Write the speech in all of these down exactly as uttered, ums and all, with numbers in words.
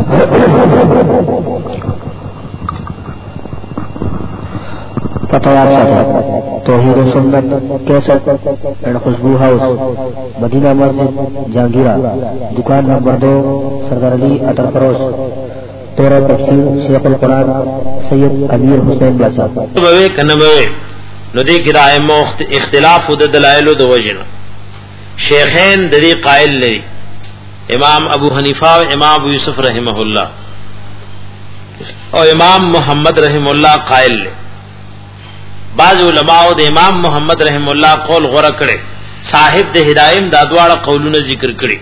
पतवार तौहीद सुन्नत कैसेट एंड खुशबू हाउस, मदीना मस्जिद, जहांगीरा, दुकान नंबर दो, सरदार अली अतर फरोश, तेरह तफसीर शेख अल कुरान सैयद अमीर हुसैन बासा। बवे कनबवे नदी किराए मुख्त इख्तिलाफ उद दलाइल दो वजन शेखैन दरी कायल लरी इमाम अबू हनीफा और इमाम अबू यूसुफ रहमहुल्लाह और इमाम मोहम्मद रहमहुल्लाह कायल ले। बाज उलमाओ दे इमाम मोहम्मद रहमहुल्लाह कौल गौरा करे, साहिब दे हिदायम दादवाड़ा कौलुन जिक्र करे।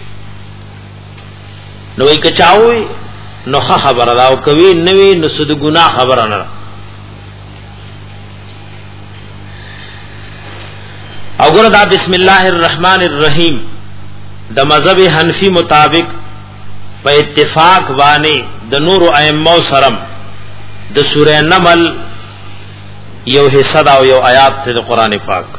नो एक चाओ नो खबर अदाओ कवि नवी नो सुद गुनाह खबर अनरा अगर दा बिस्मिल्लाहिर्रहमानिर्रहीम द मज़हब हनफी मुताबिक व इत्तिफाक वानी द नूर अइम्मा सरम द सूरह नमल यो हिस्सा दा यो आयात थे द कुरान पाक।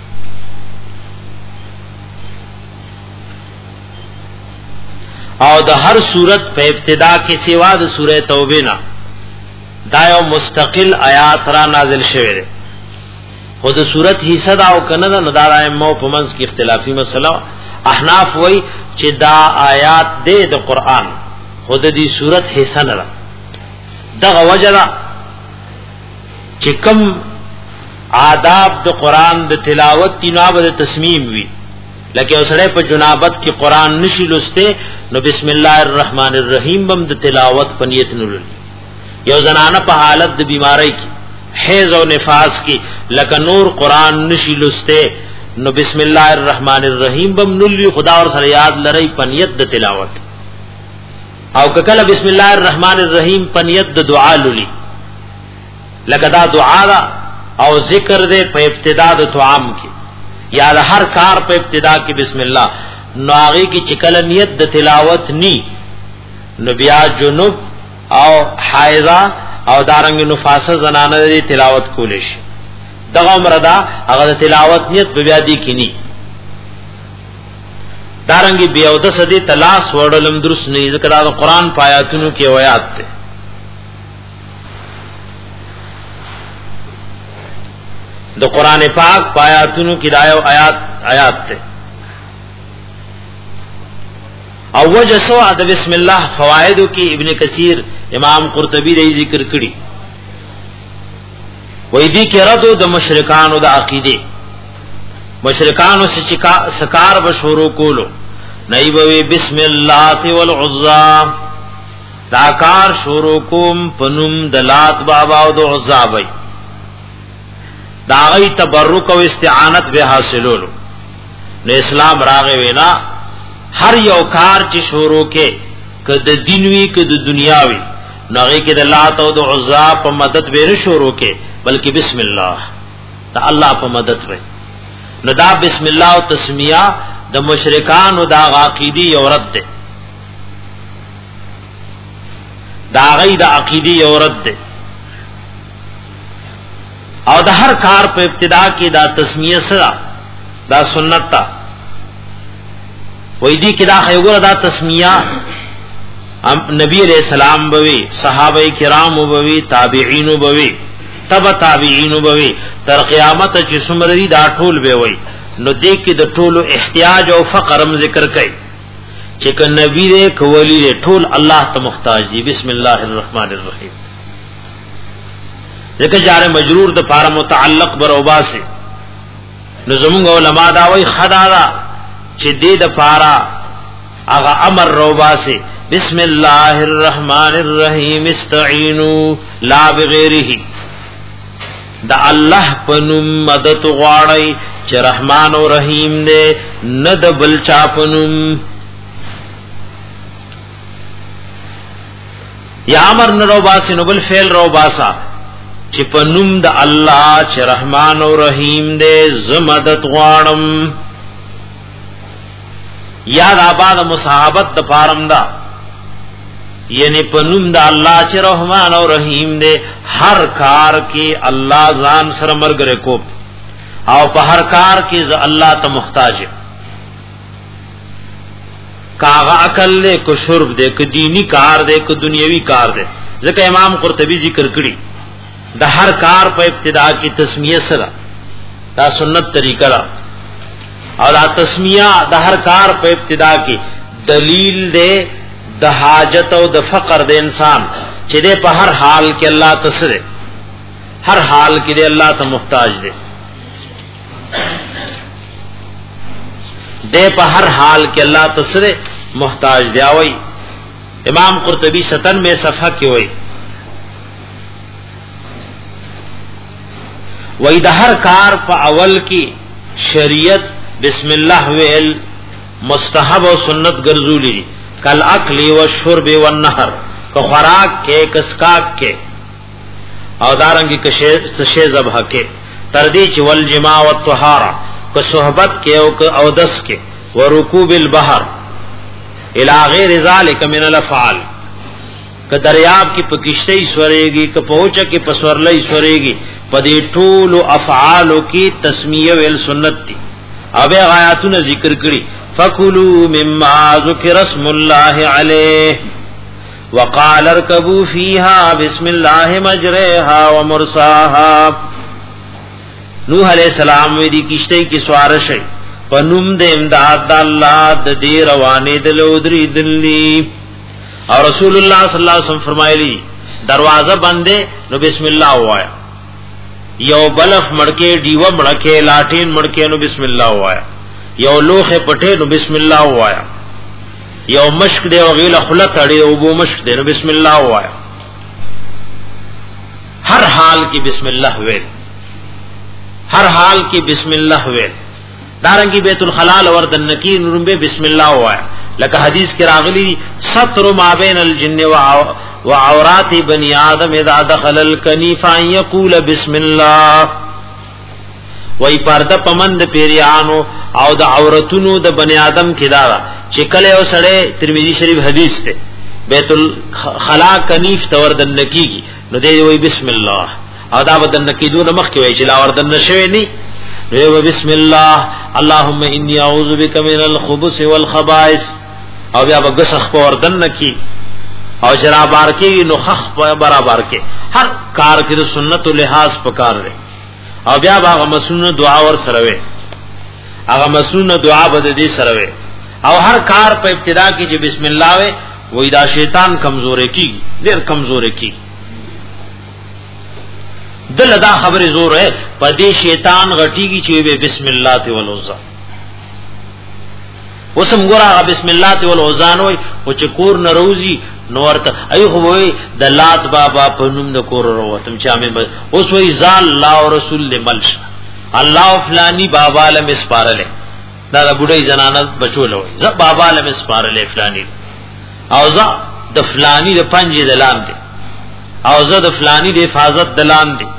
और द हर सूरत पे इब्तिदा के सिवा द सूरह तौबे ना दायो मुस्तकिल आयात रा नाजिल शेरे खुद सूरत हिस्सा दा ओ कनदा नदारा अइम्मा पमंस की इख्तिलाफी मसला। अहनाफ वही चिदा आयात दे द कुरान खुद दी सूरत हिस्सा न दग वजरा चिकम आदाब द कुरान द तिलावत तीनाब द तस्मीम हुई लगे उसड़े पर जुनाबत के कुरान निशी लुस्ते नो बिस्मिल्लाहिर्रहमानिर्रहीम बम द तिलावत पनियत नुल यो जनाना पर हालत द बीमारी की हैज और निफास की लका नूर कुरान निशी लुस्ते नो बिस्मिल्लाहिर्रहमानिर्रहीम बम नुल खुदा और सरियाद लरई पनियत द तिलावत और ककल बिस्मिल्लाहिर्रहमानिर्रहीम पनियत द दुआ लुली लकदा दुआ दा और जिक्र दे पे इब्तिदा द तुआम की याद हर कार पे इब्तिदा की बिस्मिल्लाह नागी की चिकल नियत द तिलावत नी नबिया जुनुब और हायजा और दारंग नुफासा जनाना दी तिलावत कोलिश दगा मरदा अगर तिलावत नियत बियादी की नी दारंगी बियौद सदी तलास वडलम दुरुस्त नहीं जिक्र द कुरान पायातुनु की आयात थे द कुरान पाक पायातुनु की दायो आयात आयात थे और वो जसो अद बिस्मिल्लाह फवाइदो की इब्ने कसीर इमाम कुर्तबी रही जिक्र करी वही के रदो द मुशरिकान द अकीदे मुशरिकान से सकार बशोरो कोलो नई बवे बिस्मिल्लाह वल उज़्ज़ा दाकार शोरो कुम पनुम दलात बाबा द उज़्ज़ा भाई दागई तबर्रुक और इस्तिआनत बे हासिलो ने इस्लाम रागे वेना हर यौकार ची शोरो के कद दिनवी कद दुनियावी नगे के दलात और उज़्ज़ा पर मदद बे शोरो के बल्कि बिस्मिल्लाह ता अल्लाह पर मदद बे नदा बिस्मिल्लाह और तस्मिया द मुशरिकान दा अकीदी औरत दे दागई दा अकीदी औरत दे और दा हर कार पे इब्तिदा की दा तस्मिया सदा दा सुन्नता वही की दा खैगुर दा तस्मिया नबी अलैहि सलाम बवी सहाबा किराम बवी ताबिईन बवी तब ताबिईन बवी तर क़यामत च सुमरी दा ठोल बे वही नो देख के द ठोल इख्तियाज और फकरम जिक्र कई चिक नबी रे कवली रे ठोल अल्लाह त मुख्ताज दी बिस्मिल्लाहिर्रहमानिर्रहीम लेकिन जारे मजरूर द पारा मुतअल्लिक बरोबा से नज़मुंग उलमा दावई खदारा चे दे द पारा आगा अमर रोबा से बिस्मिल्लाहिर्रहमानिर्रहीम इस्तईनु ला बगैरिही द अल्लाह पनुम मदद गवाड़ई च रहमान और रहीम दे न द बलचा पनुम या अमर न रोबा से नुबल फेल रोबा सा चिपनुम द अल्लाह च रहमान और रहीम दे ज मदद गवाड़म याद आबाद मुसाहबत द पारम दा यानी पनुम द अल्लाह च रहमान और रहीम दे हर कार के अल्लाह जान सर मरगरे को और हर कार के ज अल्लाह त मुख्ताज کاغه عقل له کو شرب دے ک دینی کار دے ک دنیوي کار دے ځکه امام قرطبي ذکر کړي د هر کار په ابتدا کې تسمیه سره دا سنت طریقه را اور دا تسمیه د هر کار په ابتدا کې دلیل دے د حاجت او د فقر د انسان چې دې په هر حال کې الله تسره ہر حال کے لیے اللہ تو محتاج دے دے پا ہر حال کے اللہ تو سرے محتاج دے آوئی امام قرطبی ستن میں صفحہ کی ہوئی وہی دا ہر کار پا اول کی شریعت بسم اللہ ویل مستحب و سنت گرزولی کل اکلی و شرب و نہر کو خوراک کے کسکاک کے او دارنگی کشے ذبح کے تردیچ والجماع والطہارہ کو صحبت کے او دس کے ورکوب البحر الى غیر ذالک من الافعال کہ دریاب کی پکشتی سورے گی کہ پہنچا کی پسورلئی سورے گی پدی طول افعالو کی تسمیہ ویل سنت تی اب آیاتون ذکر کری فکلوا مما ذکر اسم اللہ علیہ وقال اركبوا فيها بسم الله مجريها ومرساها نوح علیہ السلام وی دی کشتی کی سوار شئی پنوم د امداد د الله د دې روانې د لودري دلی او رسول الله صلی الله علیه وسلم فرمایلی دروازه بندے نو بسم الله وایا یو بلف مڑکے دیو مڑکے لاټین مڑکے نو بسم الله وایا یو لوخه پټه نو بسم الله وایا یو مشک دے او غیل خلق اڑے او بو مشک دے نو بسم اللہ وایا ہر حال کی بسم اللہ ویل ہر حال کی بسم اللہ ویل دارنگی بیت الخلال وردن نکیر نرمبے بسم اللہ وایا لکہ حدیث کی راغلی سطر ما بین الجن و عورات بنی آدم اذا دخل الکنیف ان یقول بسم اللہ وی پردہ پمند پیریانو او د عورتونو د بنی آدم کی دارا چې کله او سړی ترمذی شریف حدیث ته بیت الخلا کنیف تور دن کیږي نو دی وی بسم الله او دا ودن کیدو نو مخ کې وی چې لا وردن نشوي ني نو وی بسم الله اللهم انی اعوذ بک من الخبث والخبائث او بیا بغسخ په وردن کی او جرا بار کې نو خخ برابر کې هر کار کې سنت او لحاظ پکار لري او بیا هغه مسنون دعا ور سره وي هغه مسنون دعا بده دي سره وي او ہر کار په ابتدا کې چې بسم الله وي وې دا شیطان کمزورې کی ډېر کمزورې کی دل دا خبره زور ہے په دې شیطان غټیږي چې به بسم الله ته ولوزا وسم ګورا بسم الله ته ولوزان وي او چې کور نروزی نورته ایو خو وي د لات بابا په نوم د کور وروتم چا مې اوس وي ځال الله او رسول لملش الله فلانی بابا لم اسپارله دا د بډای زنانه بچولوي ز بابا لم اسپارله فلانی او ز د فلانی د پنځه دلان دي او ز د فلانی د حفاظت دلان دي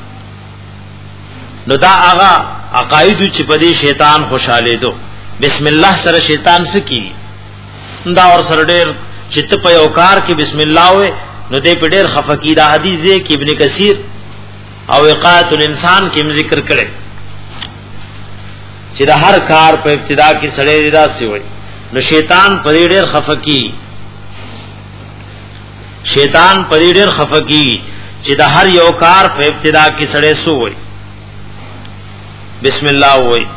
نو دا هغه عقاید چې په دې شیطان خوشاله دو بسم الله سره شیطان سکی دا اور سره ډېر چت په یو کار کې بسم الله وې نو دې په ډېر خفقیدا حدیث دی کې ابن کثیر او وقایت الانسان کې ذکر کړي چې د هر کار په ابتدا کې سړی راسي وي نو شیطان په ډېر خفقی شیطان په ډېر خفقی چې د هر یو کار په ابتدا کې سړی سو وي بسم الله وي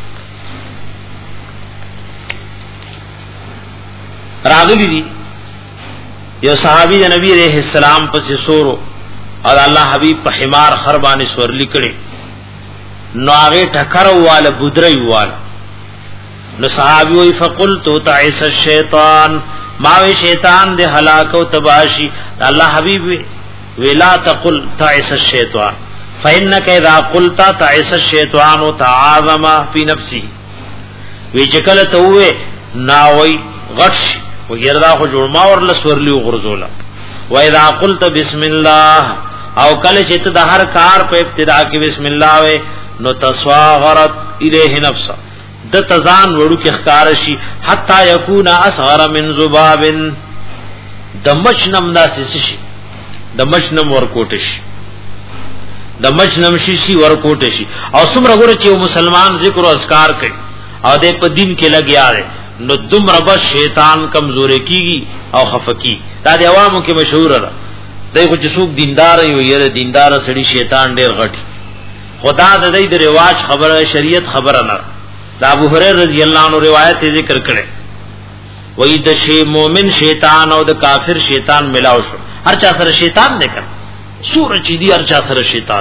راغلی دی یو صحابی د نبی علیہ السلام پس سورو او الله حبیب په حمار خربانه سور لیکړي نو هغه ټکر واله بدري واله نو صحابي وي فقلت تعس الشیطان ما وی شیطان دے ہلاک او تباشی الله حبیب ویلا تقل تعس الشیطان فانك اذا قلت تعس الشیطان تعاظم في نفسه وی چکل ته وې ناوي غټ وګردا خو جوړ ما ور لسورلی غرزولا و اذا قلت بسم الله او کله چې ته د هر کار په ابتدا کې بسم الله وې نو تصاغرت الیه نفسه د تزان وړو کې ښکار شي حتا یکون اصغر من ذباب دمشنم داسې شي دمشنم ورکوټ شي دمشنم شي شي ورکوټ شي او څومره ګره چې مسلمان ذکر او اذکار کوي او د په دین کې لګیا دی نو دومره بس شیطان کمزوري کیږي او خفقي. دا د عوامو کې مشهور ده. دغه چې څوک دیندار یو یره دیندار سړي شیطان ډېر غټي. خدا د دې د رواج خبره شریعت خبره نه. دا ابو هريره رضی الله عنه روایت ذکر کړي. وې د شی مؤمن شیطان او د کافر شیطان ملاو شو. هر چا سره شیطان نه کړ. سورہ چې دی هر چا سره شیطان.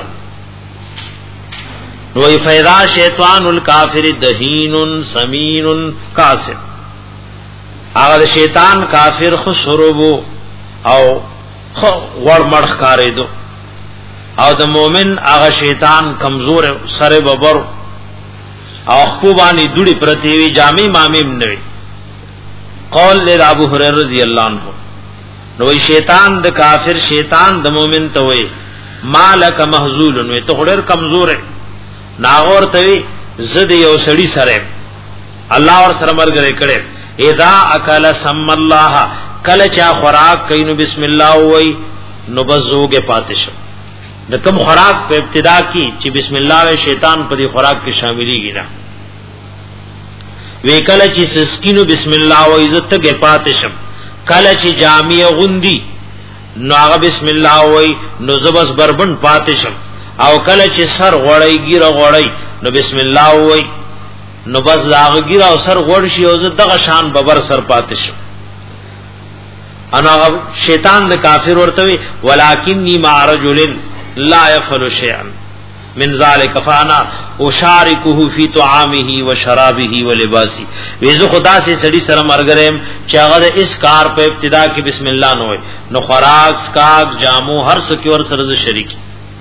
وې فیضا شیطان الکافر دهین سمین کاسر. هغه شیطان کافر خسربو او خو ور مړخ کارې دو او د مؤمن هغه شیطان کمزور سره ببر او خو باندې دوړي پرتیوي جامع مامیم نه. قول له ابو هريره رضی الله عنه نو شیطان د کافر شیطان د مؤمن ته وي مالک محذول نو ته ډېر کمزور ہے. ناغور ته زد یو سړی سره الله اور سره مرګ کړي. اذا اکل سم الله کله چا خوراک کینو بسم الله وای نو بزوګه پاتشو. د کوم خوراک په ابتدا کی چې بسم الله و شیطان په دې خوراک کې شاملېږي نه. وی کله چې سکینو بسم الله و عزت کې پاتشم. کله چې جامع غوندي نو هغه بسم الله وای نو زبس بربند پاتشم. او کله چې سر غړی ګیره غړی نو بسم الله وای نو بس لاغ ګیره او سر غړ شي او زه دغه شان ببر سر پاتشم. انا شیطان د کافر ورته وی ولکنی مع رجل لا يفعل شيئا من ذلك فانا اشاركه في طعامه وشرابه ولباسه. ویزو خدا سے سړی سره مرګرم چې هغه د اس کار په ابتدا کې بسم الله نو وي نو خوراک سکاک جامو هر څه کې ور سره شریک.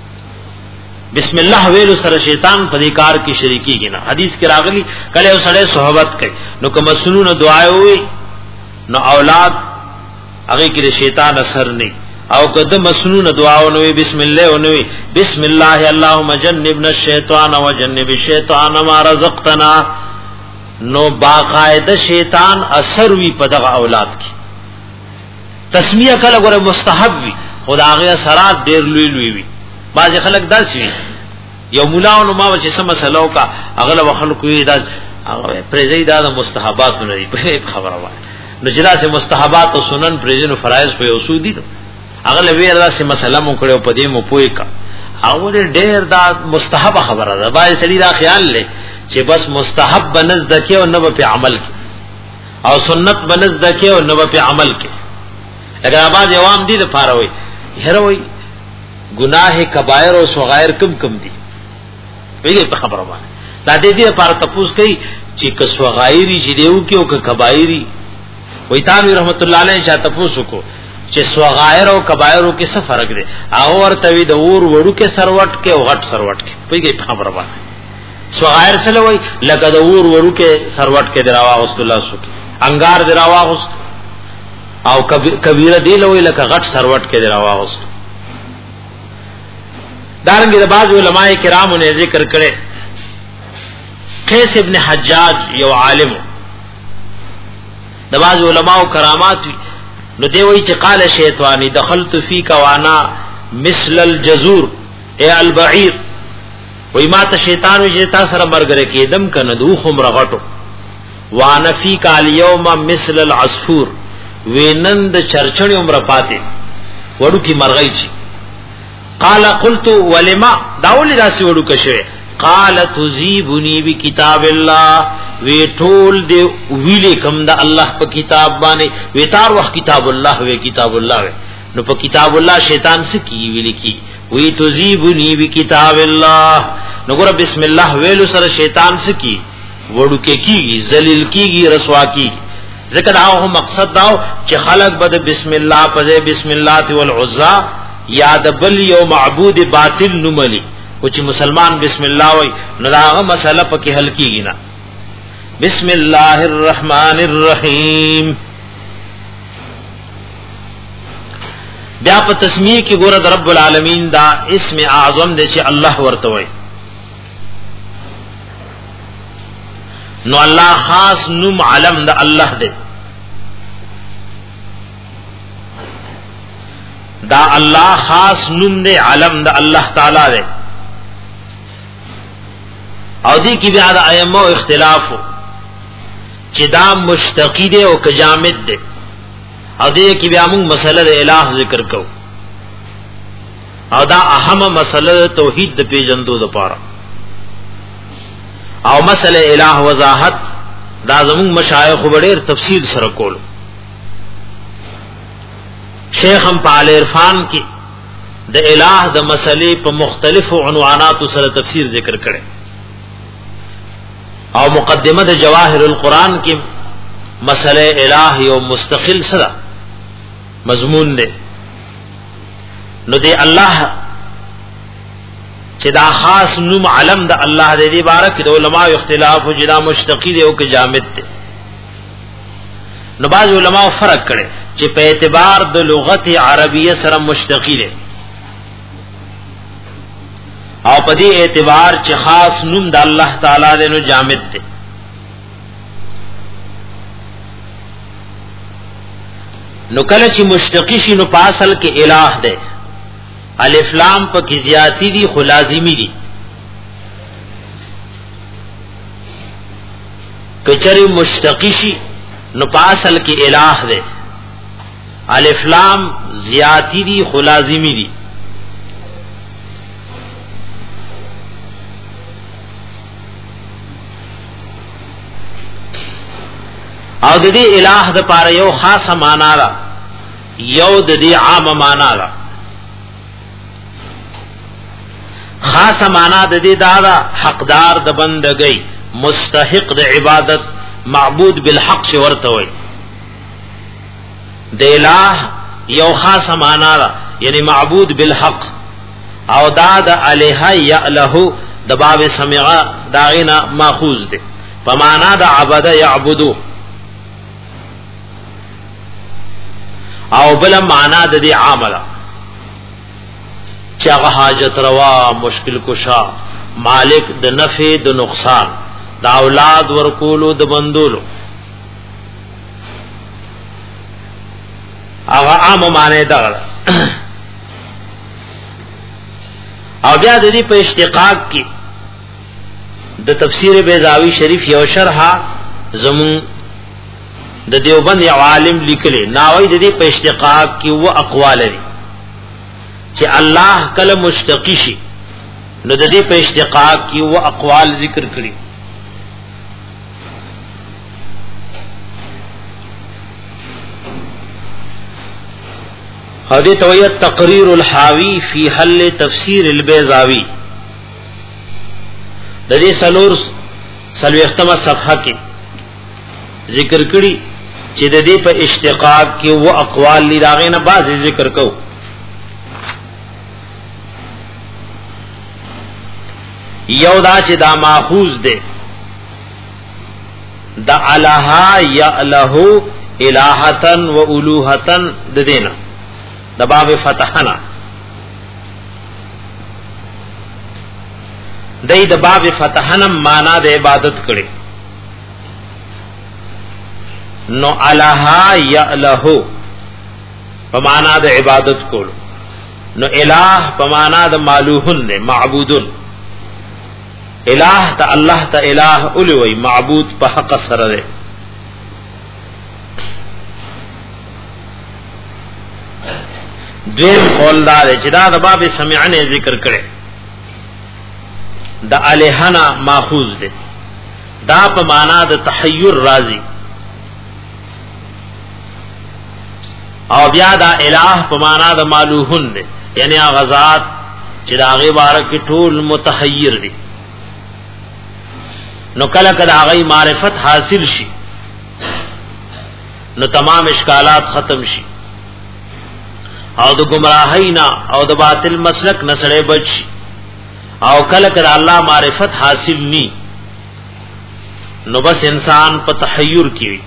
بسم الله ویلو سره شیطان په دې کار کې شریکی کینا. حدیث کې راغلی کله یو سړی صحبت کوي نو کوم سنونه دعا وي نو اولاد هغه کې شیطان اثر نه. او کده مسنون دعاونه وی بسم الله ونوی بسم الله اللهم جنبنا الشیطان وجنب الشیطان ما رزقتنا نو باقاعده شیطان اثر وی په دغه اولاد کی. تسمیه کله ګره مستحب وی خدای اثرات ډیر لوی لوی وی. باز خلک داس وی یو مولا نو ما چې سم مسلو کا اغله خلکو یې دا پرېزي دا مستحبات نه دی خبره وای. نو جدا سے مستحبات او سنن پرېزنو فرایض په اصول دي. اغله ویرا سه مسله مو کړو په دې مو پوي کا او ډېر دا مستحب خبره ده. باید سړي دا خیال لې چې بس مستحب بنز دکې او نه په عمل کې او سنت بنز دکې او نه په عمل کې. اگر آباد عوام دي د پاره وي هر وي گناه کبائر او صغائر کم کم دي ویږي په خبره باندې. دا دې دې لپاره تاسو کوي چې که صغائری چې دیو کې او که کبائری وي تاسو رحمت الله علیه چاته تاسو کو چې صغائر او کبائر کې څه فرق دی. او ورته وی د اور وړو کې سروټ کې او غټ سروټ کې پیږي خبره باندې. صغائر سره وای لکه د اور وړو کې سروټ کې دراوا رسول الله سو کې انګار دراوا هوست او کبیره دی لوی لکه غټ سروټ کې دراوا هوست. دارنګ د بعض علماء کرامو نے ذکر کړي قیس ابن حجاج یو عالم د بعض علماء کرامات نو دی وی چې قال شیطانی دخلت فیک وانا مثل الجزور اے البعیر. وی ما ته شیطان وی چې تاسو سره مرګره کېدم کنه دو خم رغټو وانا فیک الیوم مثل العصفور وینند چرچړی عمر پاتې وړو کی مرغی چی. قال قلت ولما داول راسی وړو کشه قال تذيبني بكتاب الله وی ټول دی ویلې کوم د الله په کتاب باندې وی تار وخت کتاب الله وی کتاب الله وی نو په کتاب الله شیطان سکی ویل کی وی تذيبني بكتاب الله نو ګور بسم الله ویلو سره شیطان سکی وړو کې کیږي ذلیل کیږي رسوا کیږي. ذکر هغه مقصد داو چې خلق بد بسم الله په بسم الله والعزى یاد بل یو معبود باطل نملی او چې مسلمان بسم الله وای نو داغه مسله پکې حل کیږي نه. بسم الله الرحمن الرحیم بیا په تسمیه کې ګوره د رب العالمین دا اسم اعظم دی چې الله ورته وای. نو الله خاص نوم علم د الله دی. دا الله خاص نوم دی علم د الله تعالی دی. او دی کی بیا د ائمه اختلاف چې دا مشتقی دی او که جامد دی. او دې کې بیا موږ مسله د الہ ذکر کوو او دا اهم مسله توحید د پیژندو لپاره او مسله الہ وضاحت دا زموږ مشایخ وړر تفصیل سره کول. شیخ هم په عرفان کې د الہ د مسلې په مختلفو عنوانات سره تفسیر ذکر کړي او مقدمه د جواهر القرآن کې مسله الہ یو مستقل سره مضمون دی. نو دی الله چې دا خاص نوم علم د الله د دې بارک د علماء اختلاف او جدا مشتقی دی او که جامد دی. نو بعض علماء فرق کړي چې په اعتبار د لغت عربیه سره مشتقی دی او په دې اعتبار چې خاص نوم د الله تعالی دی نو جامد دی. نو کله چې مشتقی شي نو په اصل کې الہ دی. الف لام په کې زیاتی دي خو لازمی دي. کچری مشتقی شي نو په اصل کې الہ دی. الف لام زیاتی دي خو لازمی دي. او د دې الہ د پاره یو خاصه معنا ده یو د دې عام معنا ده. خاصه معنا د دې دا حقدار د بندګۍ مستحق د عبادت معبود بالحق شي ورته وي. د الہ یو خاصه معنا ده یعنی معبود بالحق او دا د الہ یعلہ د باب سمع داغینا ماخوذ ده په معنا د عبد یعبدو او بل معنا د دې عامله چې هغه حاجت روا مشکل کشا مالک د نفع د نقصان د اولاد ورکولو د بندولو هغه عام معنی ده. او بیا د دې په اشتقاق کې د تفسیر بیضاوی شریف یو شرح زمون د دیوبند عالم لیکلی ناوی د دې په اشتقاق کې و اقوال لري چې الله کله مشتقی شي نو د دې په اشتقاق کې و اقوال ذکر کړي. حدیث تویت تقریر الحاوی فی حل تفسیر البیضاوی د دې سلور سلوختمه صفحه کې ذکر کړي چې د دې په اشتقاق کې و اقوال لراغې نه بعض ذکر کو. یو دا چې دا ماخوذ ده دا الہ یعلہ الہتن و الوہتن د دینا د باب فتحنا دای د باب فتحنا معنا د عبادت کړي. نو الہ یعلہ په معنا د عبادت کولو نو الہ په معنا د مالوہن نه معبودن. الہ تا اللہ تا الہ اولوی معبود په حق سره ده. دویم قول دار چې دا د باب سمعنے ذکر کړي دا الہنا ماخوذ ده دا په معنا د تحیر راضی او بیا دا الہ په معنا د مالوہن ده یعنی غزاد چې دا غي بارک ټول متحیر دي. نو کله کله هغه معرفت حاصل شي نو تمام اشکالات ختم شي او د گمراهی نه او د باطل مسلک نه سره بچ او کله کله الله معرفت حاصل ني نو بس انسان په تحیر کی.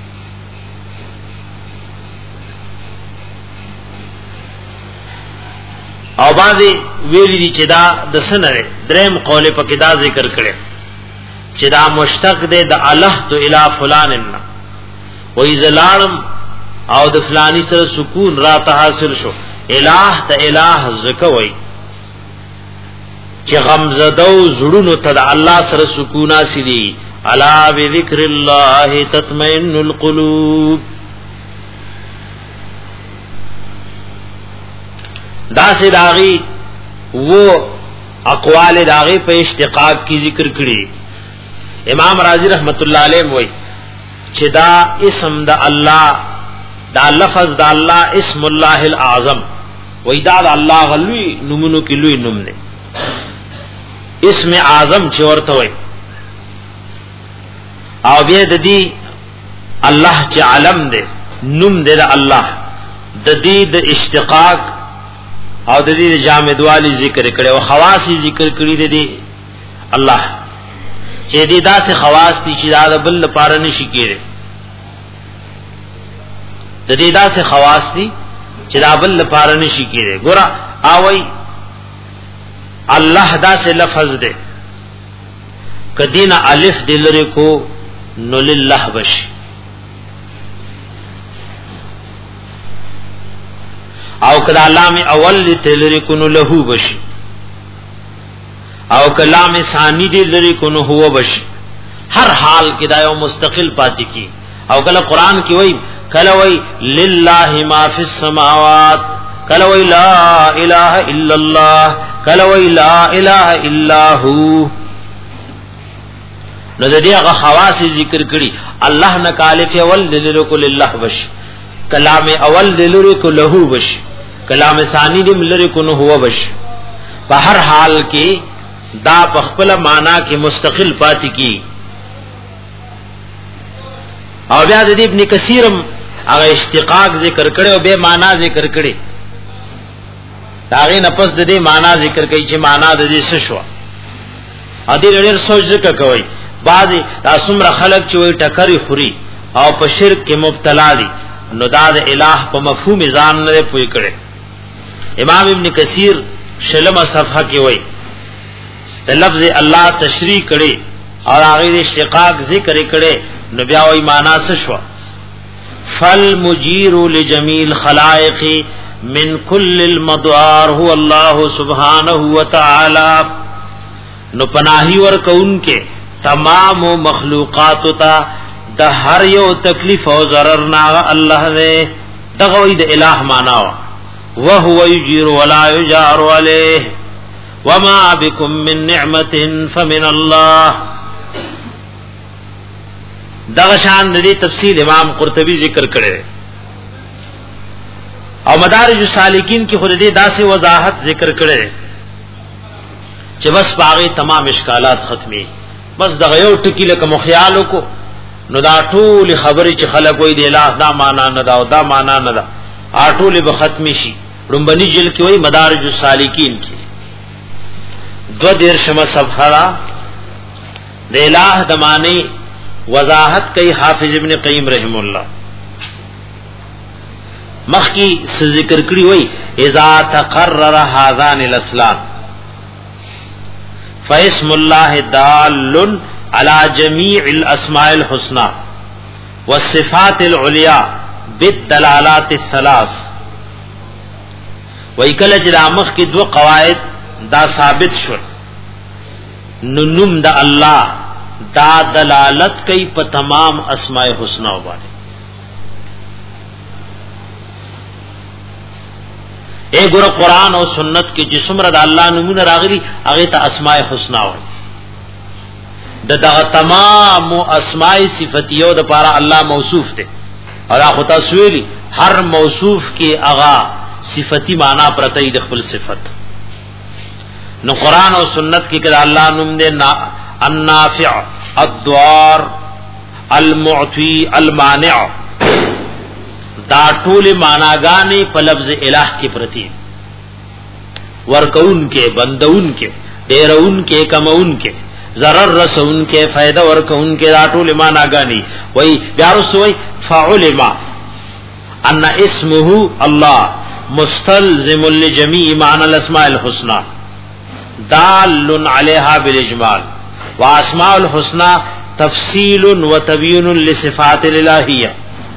او باندې ویلی دي چې دا د سنره دریم قول په کې دا ذکر کړي چې دا مشتق ده د الہ تو الی فلان و اذلالم او د فلانی سره سکون را حاصل شو. الہ ته الہ زکوي چې غمزدو زړونو ته د الله سره سکون حاصلي الا بذکر الله تطمئن القلوب. دا سے داغی وہ اقوال داغی پہ اشتقاق کی ذکر کری. امام رازی رحمت اللہ علیہ وی چھ دا اسم دا اللہ دا لفظ دا اللہ اسم اللہ الاعظم وی دا دا اللہ غلوی نمونو کی لوی نم نے اسم اعظم چورتا وی او بیا دا دی اللہ چھ علم دے نم دے دا اللہ دا دی دا اشتقاق او د دې جامد والی ذکر کړي او خواص ذکر کړي د دې الله چې دې داسې خواص دي چې دا بل لپاره نشي کېږي. د دې داسې خواص دي چې دا بل لپاره نشي کېږي. ګور اوي الله داسې لفظ دی کدینا الف دلری کو نو لله بشي او کلام اول تلری کنو لہو بشی او کلام ثانی دی لری کنو ہوا بشی. ہر حال کی دایو مستقل پاتی کی. او کلا قرآن کی وئی کلا وئی للہ ما فی السماوات کلا وئی لا الہ الا اللہ کلا وئی لا الہ الا ہو. نو د دې هغه خواص ذکر کړي. الله نه کالف اول دلری کو لله بشی کلام اول دلری کو لہو بشی کلام ثانی دم لری کو نو ہوا بش. په هر حال کې دا په خپل معنا کې مستقل پاتې کی. او بیا د ابن کثیرم هغه اشتقاق ذکر کړي او به معنا ذکر کړي. داغه نفس د دې معنا ذکر کوي چې معنا د دې څه شو. ا دې ډېر سوچ ذکر کوي. بعضی تاسمره خلق چې وي ټکری خوري او په شرک کې مبتلا دي نو دا د الہ په مفهوم ځان نه پوي کړي. امام ابن کثیر شلم صفحہ کی وئی لفظ اللہ تشریح کړي اور هغه اشتقاق ذکر کړي نو بیا وای معنا څه شو. فالمجیر لجميع الخلائق من كل المضار هو الله سبحانه وتعالى. نو پناہی ور کون کے تمام مخلوقات تا د هر یو تکلیف او ضرر نا الله دې دغه وی د الہ معنا وا وهو يجير ولا يجار عليه وما بكم من نعمة فمن الله. دغه شان د دې تفصیل امام قرطبی ذکر کړي او مدارج السالکین کی خود دې داسې وضاحت ذکر کړي چې بس باغی تمام اشکالات ختمي. بس دغه یو ټکی لکه مخیالو کو نو دا ټول خبرې چې خلک وای دی الله دا معنا نه دا او دا معنا نه دا اټول به ختم شي. رمبنی جل کې وای مدارج السالکین کې دو دیر شمه صفحه د الہ د معنی وضاحت کوي حافظ ابن قیم رحم الله. مخکی ذکر کړی وای اذا تقرر هذان الاسلام فاسم الله دال على جميع الاسماء الحسنى والصفات العليا بالدلالات الثلاث. وای کله چې رامخ کې دو قواعد دا ثابت شو ننم دا الله دا دلالت کوي په تمام اسماء حسنا باندې. اے ګور قرآن او سنت کې چې څومره د الله نومونه راغلي هغه ته اسماء حسنا وایي. د دغه تمام اسماء صفاتیو د پاره الله موصوف دی او دا خو تاسو ویلي هر موصوف کې هغه صفتی معنا پرته د خپل صفت. نو قرآن او سنت کې کله الله نوم دې النافع الضار المعطي المانع دا ټول معناګانې په لفظ الہ کې پرتی ورکون کې بندون کې ډیرون کې کمون کې ضرر رسون کې فائدہ ورکون کې دا ټول معناګانې وای بیا رسوي فعلم ان اسمه الله مستلزم لجميع معنى الاسماء الحسنى دال عليها بالاجمال واسماء الحسنى تفصيل وتبيين لصفات الالهيه.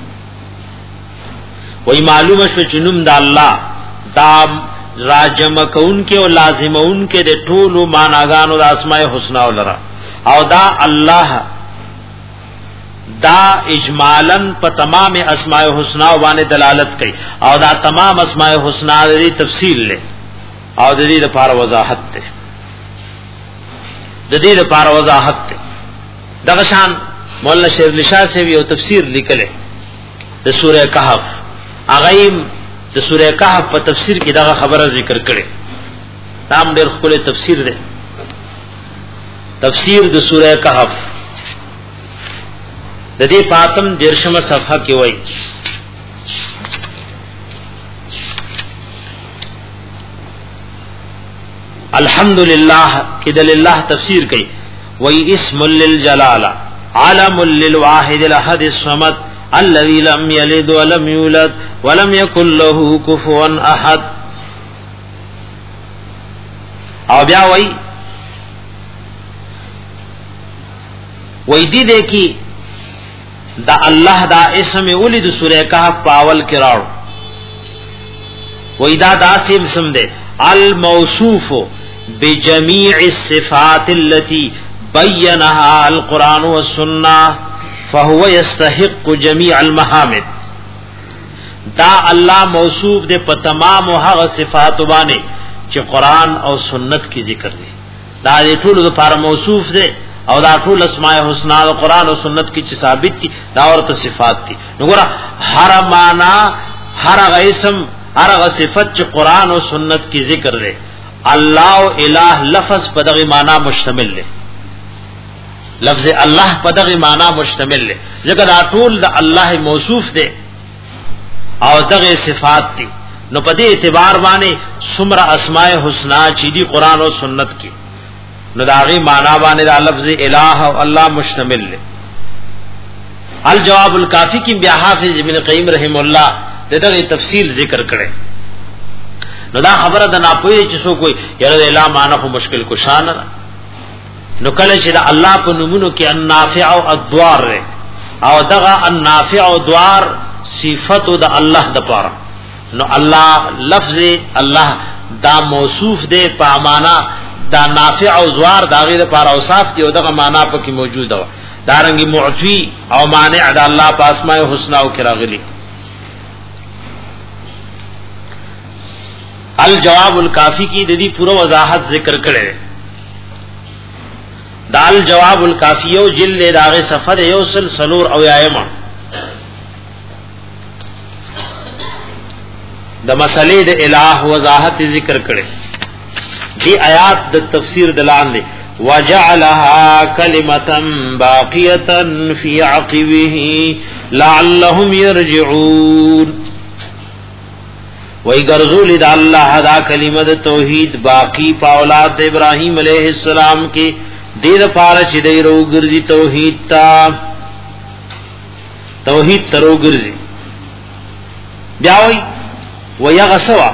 وای معلومه شو چې نوم د الله دا راجم کون کې او لازمون کې د ټولو معناګانو د اسماء الحسنى ولرا او دا الله دا اجمالاً په تمام اسماء الحسنا باندې دلالت کوي او دا تمام اسماء الحسنا د تفصیل له او د دې لپاره وضاحت ده د دې لپاره وضاحت ده دغه شان مولانا شیر علی شاه سے یو تفسیر لیکله د سوره کهف هغه د سوره کهف په تفسیر کې دا خبره ذکر کړي تام ډېر خپل تفسیر ده تفسیر د سوره کهف د دې پاتم دیرشمه صفحه کې وایي الحمدللہ کہ دل اللہ تفسیر کی وی اسم للجلالہ علم للواحد الاحد الصمد الذي لم يلد ولم يولد ولم يكن له كفوا احد او بیا وی وی دی دیکھی دا اللہ دا اسم ولد سورہ کہف پاول کراڑو وی دا دا سیم سم دے الموصوف بجميع الصفات التي بينها القرآن والسنة فهو يستحق جميع المحامد دا اللہ موصوف دے پا تمام هغه صفات باندې چې قرآن او سنت کی ذکر دی دا دې ټول لپاره موصوف دے او دا ټول اسماء الحسنا او قرآن او سنت کی چې ثابت دي دا ورته صفات دي نو ګره هر معنا هر هغه اسم هر هغه صفت چې قرآن او سنت کی ذکر دی اللہ و الہ لفظ پدغی معنی مشتمل لے لفظ اللہ پدغی معنی مشتمل لے ذکر آٹول دا اللہ موصوف دے او دغی صفات دی نو پدی اعتبار بانے سمر اسماء حسنا چیدی قرآن و سنت کی نو داغی معنی بانے دا لفظ الہ و اللہ مشتمل لے الجواب الکافی کی بیا حافظ ابن قیم رحم اللہ دے دغی تفصیل ذکر کرے نو دا خبره د ناپوهی چې سو کوئی یره د اله معنی خو مشکل کو شان نه نو کله چې د الله په نومونو کې النافع او الضار او دغه النافع او دوار صفات د الله د پاره نو الله لفظ الله دا موصوف دی په معنا دا نافع او دوار دا غیر لپاره اوصاف دی او دغه معنا په کې موجود و دارنګي معطی او مانع د الله په اسماء الحسنا او کراغلی الجواب الکافی کی ددی پورا وضاحت ذکر کرے دال جواب الکافیو جل داغ سفر یوسل سلور او یایما د مسئلے د الہ وضاحت ذکر کرے دی آیات د تفسیر دلان دے وجعلها کلمتا باقیتا فی عقبه لعلهم یرجعون وی گرزول دا اللہ دا کلمہ دا توحید باقی پا اولاد ابراہیم علیہ السلام کی دیر پارچ دی رو گرزی توحید تا توحید تا رو گرزی بیاوی ویغسوا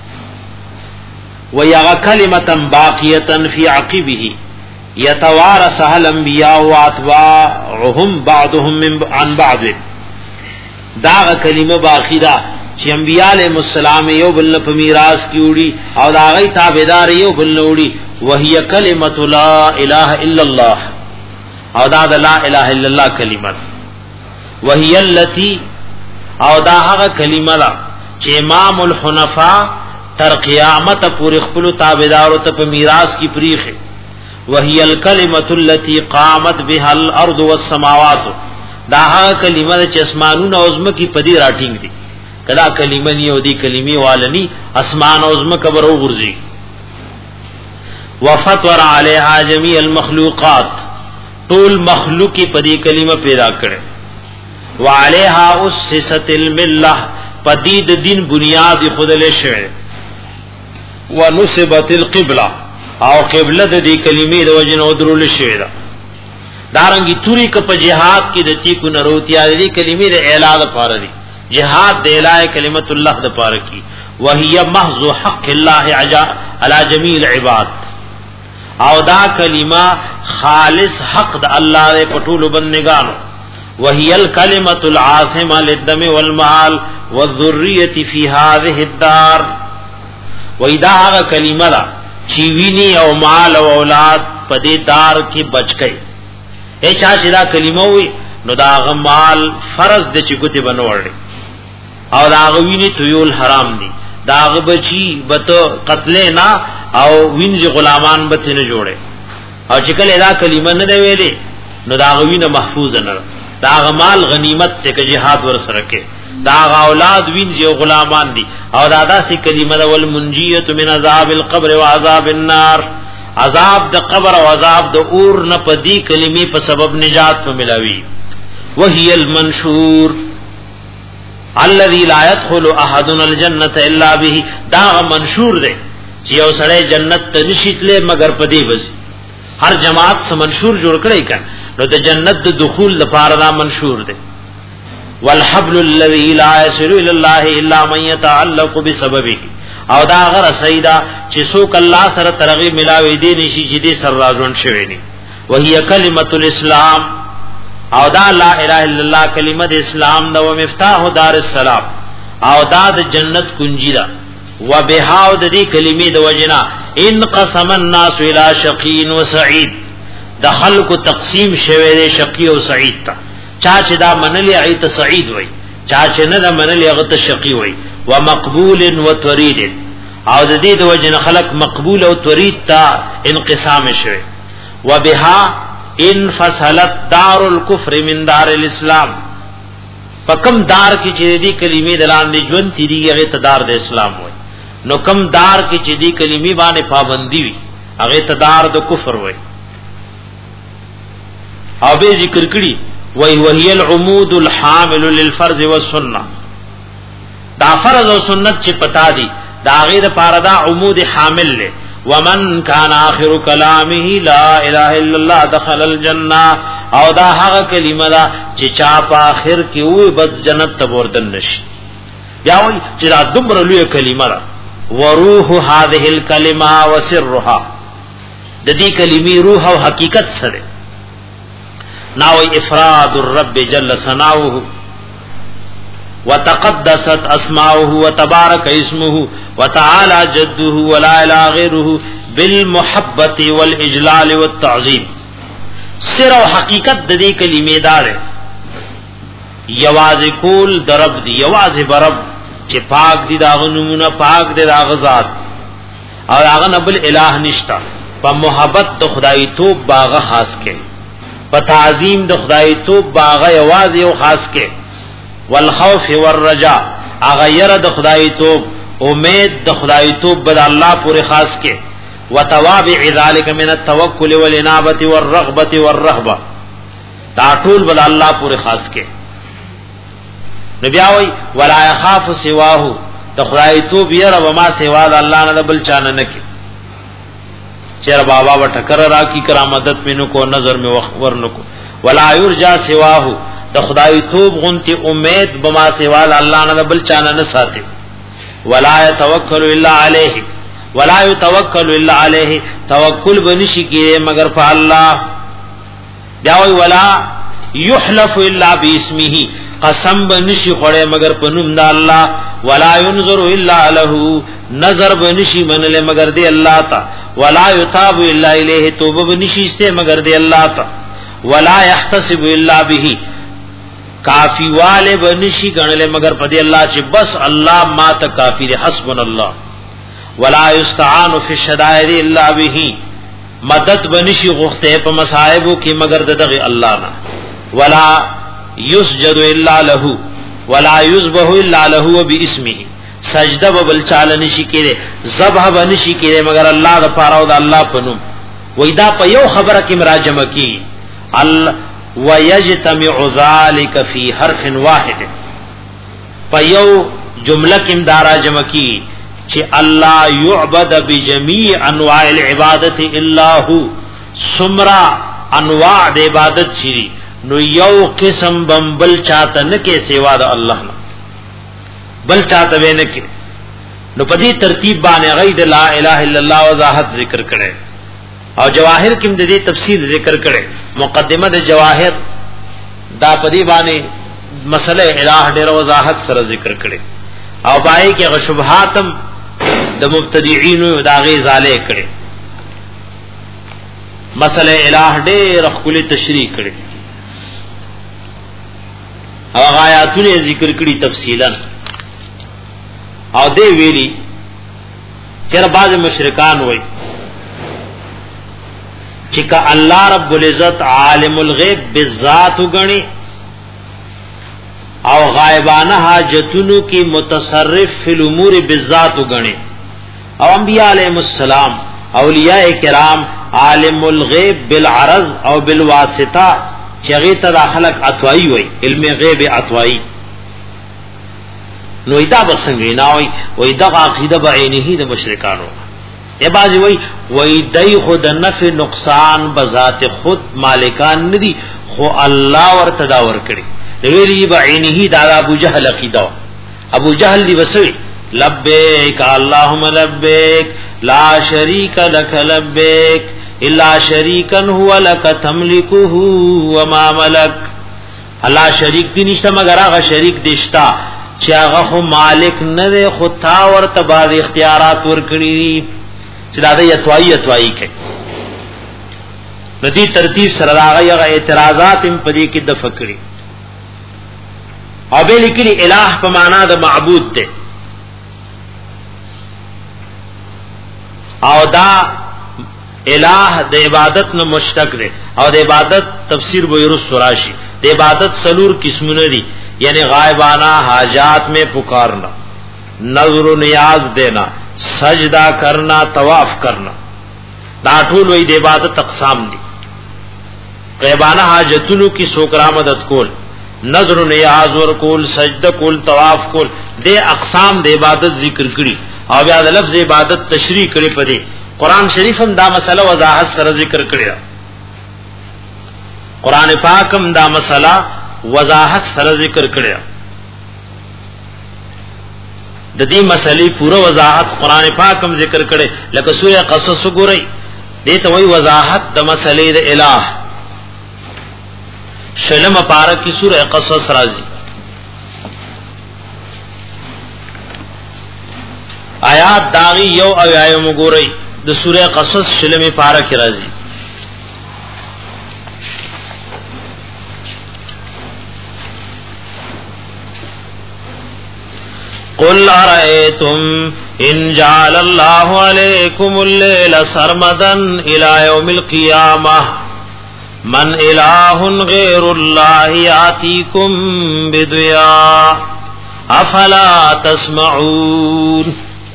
ویغ کلمتا باقیتا فی عقبه یتوارسها الانبیاء و اتباعهم بعضهم عن بعض داغ کلمہ باقی دا چې انبیاء علیہ السلام یو بل په میراث کې وړي او دا غي تابعدار یو بل وړي وهي کلمۃ لا اله الا الله او دا لا اله الا الله کلمه وهي التي او دا هغه کلمه ده چې امام الحنفاء تر قیامت پورې خپل تابعدار ته په میراث کې پریخه وهي الکلمۃ التي قامت بها الارض والسماوات دا هغه کلمه چې اسمانونه او زمکې په دې راټینګ دي کدا کلمه نیو دی کلمی والنی اسمان او زمکه برو غرزی وفطر علیها جميع المخلوقات طول مخلوقی پدی کلمه پیدا کړي وعليها اسست المله پدی د دین بنیاد خود له شوه ونصبت القبلة او قبله د دې کلمې د وجنه درول شوه دا دارنګي توری ک په جهاد کې د تی کو نروتیا دې کلمې د اعلان لپاره دي جہاد دلائے کلمت اللہ د پاره کی وهي محض حق الله علی جميع العباد او دا کلمہ خالص حق د الله دے پټول بندگانو وهي الکلمۃ العاصمہ للدم والمال والذریه فی هذه الدار وإذا هغه کلمہ دا چې ویني او مال او اولاد په دې دار کې بچ گئی اے چا چې دا کلمه وي نو دا غمال فرض د چې ګوتې بنوړي او دا غوینه تویول حرام دي دا غبچی بته قتل نه او وینځ غلامان به نه جوړي او چې کله دا کلمه نه دی ویلي نو دا غوینه محفوظ نه دا غمال غنیمت ته کې jihad ور سره کې دا اولاد وینځ غلامان دي او دا داسې کلمه ول منجیه من عذاب القبر وعذاب النار عذاب د قبر او عذاب د اور نه پدی کلمې په سبب نجات په ملاوي وهي المنشور الذي لا يدخل احد الجنه الا به دا منشور دی چې یو سړی جنت ته نشیتله مگر پدی بس هر جماعت سم منشور جوړ کړی کا نو د جنت د دخول لپاره دا منشور دی والحبل الذي لا يصل الى الله الا من يتعلق بسببه او دا غر سیدا چې څوک الله سره ترغیب ملاوي دي نشي چې دې سر راځون شوی ني وهي کلمه الاسلام او دا لا اله الا الله کلمه د اسلام دا و مفتاح دار السلام او دا د جنت کنجی دا و بها د دې کلمې د وجنا ان قسم الناس الى شقي وسعيد د خلق تقسیم شوی دی شقي او سعید تا چا چې دا منلی ایت سعید وای چا چې نه دا منلی هغه ته شقي وای ومقبول وتريد او د دې د وجنا خلق مقبول او تريد تا انقسام شوی وبها انفصلت دار الكفر من دار الاسلام پکم دار کی چې دې کلمې دلان دي ژوند تیری هغه ته دار د اسلام وای نو کم دار کی چې دې کلمې باندې پابندي وي هغه ته دار د کفر وای او به ذکر کړي وای وهي العمود الحامل للفرض والسنه دا فرض او سنت چې پتا دي دا غیر پاردا عمود حامل له ومن كان اخر كلامه لا اله الا الله دخل الجنه او دا هغه کلمه دا چې چا په اخر کې وي بس جنت ته ورتل نشي یا وای چې دا دومره لوی کلمه را وروح هذه الكلمه وسرها د دې کلمې روح او حقیقت سره ناوي افراد الرب جل ثناؤه وتقدست اسماؤه وتبارك اسمه وتعالى جده ولا اله غيره بالمحبه والاجلال والتعظيم سر او حقیقت د دې کلمې دار یواز کول درب دی یواز برب چې پاک دي دا غنمونه پاک دي دا غزاد او هغه نبل الہ نشتا په محبت د خدای توب باغ خاص کې په تعظیم د خدای توب باغ یواز یو خاص کې والخوف والرجاء اغیر د خدای توب امید د خدای توب بد الله پورې خاص کې وتوابع ذلك من التوکل والانابه والرغبه والرهبه دا ټول بد الله پورې خاص کې نبی اوي ولا يخاف سواه د خدای توب یې رب ما سوا د الله نه بل چانه نه کې چیر بابا و ټکر را کی کرامت مینو کو نظر میں ورنو کو ولا يرجى سواه د خدای توب غنتی امید بما سوا الله نه بل چانه نه ساتي ولا يتوکل الا عليه ولا يتوکل الا عليه توکل بنشي کیه مگر په الله بیا وی ولا يحلف الا باسمه قسم بنشي خوړې مگر په نوم د الله ولا ينظر الا له نظر بنشي منله مگر دی الله تا ولا يتاب الا الیه توبه بنشي استه مگر دی الله تا ولا يحتسب الا به کافی والے بنشي غنله مگر پدی الله چې بس الله ما ته کافی دی حسبنا الله ولا يستعان في الشدائد الا به مدد بنشي غخته په مصائب کې مگر دغه الله نه ولا يسجد الا له ولا يذبح الا له وباسمه سجده بل چال نشي کېره ذبح بنشي کېره مگر الله د پاره او د الله په نوم وېدا په یو خبره کې مراجمه کی ال ويجتمع ذلك في حرف واحد په یو جمله کې مراجمه کی چې الله يعبد بجميع انواع العبادت الا هو سمرا انواع د عبادت شری نو یو قسم بمبل چاته نه کې سوا د الله نه بل چاته نه کې نو په دې ترتیب باندې غید لا اله الا الله وضاحت ذکر کړي او جواهر کې د دې تفصیل ذکر کړي مقدمه د جواهر دا په دې باندې مسله الہ ډېر وضاحت سره ذکر کړي او پای کې غشبهاتم د مبتدعين دا غي زاله کړي مسله الہ ډېر خپل تشریح کړي او آیاتونه ذکر کړي تفصیلا او دې ویلي چر بعض مشرکان وای چې کا الله رب العزت عالم الغیب بالذات غني او غائبانه حاجتونو کی متصرف فی الامور بالذات غني او انبیاء علیهم السلام اولیاء کرام عالم الغیب بالعرض او بالواسطه چغی ته خلق اتوایی وای علم غیب اتوایی نو ایدا بسنګ نه وای وای دا عقیده بعینه د مشرکانو ای بازی وای وای دای خود نفع نقصان بذات خود مالکان ندی خو الله ورته دا ور کړی ویلی بعینه دا ابو جهل عقیده ابو جهل دی وسوی لبیک اللهم لبیک لا شریک لک لبیک الا شریکا هو لک تملکه وما ملک الله شریک دی نشته مگر هغه شریک دشتا چې هغه خو مالک نه دی خو تا ورته بعض اختیارات ور کړی چې دا د یتوایی یتوایی کوي ندی ترتیب سره هغه اعتراضات هم پدې کې د فکری او به لیکلي الہ په معنا د معبود ته او دا الہ د عبادت نه مشتق دی او د عبادت تفسیر ویرس راشی د عبادت سلور قسمونه دي یعنی غائبانہ حاجات میں پکارنا نظر و نیاز دینا سجدہ کرنا طواف کرنا دا ټول وی د عبادت اقسام دي غائبانہ حاجتونو کی سوکرا مدد کول نظر و نیاز ور کول سجدہ کول طواف کول دے اقسام د عبادت ذکر کړي او بیا د لفظ عبادت تشریح کړي پدې قران شریف هم دا مسله وضاحت سره ذکر کړی قران پاک هم دا مسله وضاحت سره ذکر کړی د دې مسلې پوره وضاحت قران پاک هم ذکر کړي لکه سوره قصص وګورئ دې ته وایي وضاحت د مسلې د الہ شلم پارک کی سورہ قصص راضی آیات داغی یو او آیو مگوری د سورہ قصص شلم پارک راضی قل ارأيتم ان جعل الله عليكم الليل سرمدا الى يوم القيامة من الہ غیر اللہ یاتیکم بدیاء افلا تسمعون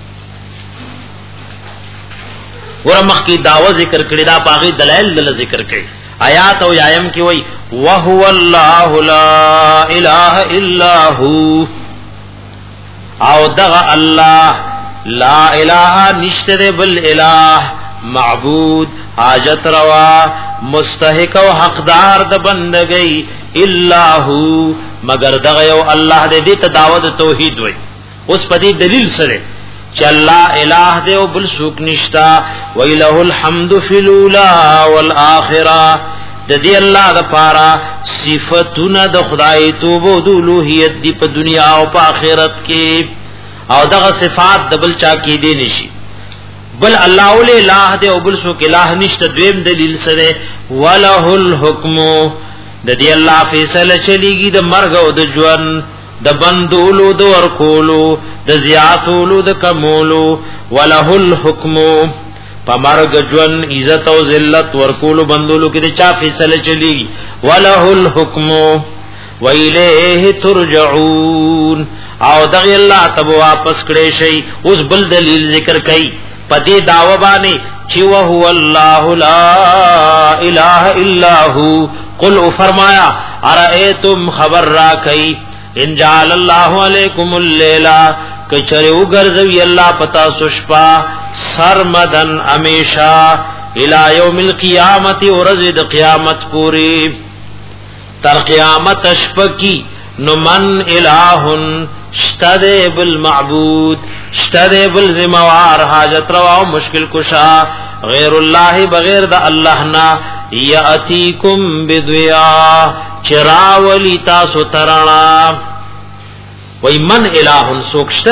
ورمخ کی دعوت ذکر کړي دا پاغي دلائل دل ذکر کړي آیات او یایم کی وای وهو الله لا اله الا هو او دغه الله لا اله نشته بل اله معبود حاجت روا مستحق او حقدار د بندګۍ الا هو مگر دغه یو الله دې ته دعوت توحید وای اوس په دې دلیل سره چې الله الہ دې او بل څوک نشتا ویله الحمد فی الاولى والآخرة د دې الله د پاره صفاتونه د خدای توبو د الوهیت دی په دنیا او په آخرت کې او دغه صفات د بل چا کې دي نشي بل الله ول الہ دې او بل څوک الہ نشته دویم دلیل سره وله الحکم د دې الله فیصله چلیږي د مرګ او د ژوند د بندولو د ورکولو د زیاتولو د کمولو وله الحکم پمرګ ژوند عزت او ذلت ورکولو بندولو کې د چا فیصله چلیږي وله الحکم ویلیه ترجعون او دغه الله تب واپس کړي شي اوس بل دلیل ذکر کړي پدې داوا باندې چې هو الله لا اله الا هو قل فرمایا ارئیتم خبر را کئ ان جعل الله علیکم الليل کچره وګرځوي الله پتا سشپا سرمدن امیشا الى یوم القیامت ورځ د قیامت پوری تر قیامت شپکی نو من الہن شتده بالمعبود شتده بالزموار حاجت روا و مشکل کشا غیر اللہ بغیر دا اللہ نا یاتیکم بدویا چراولی تاسو ترانا وی من الہن سوک شتده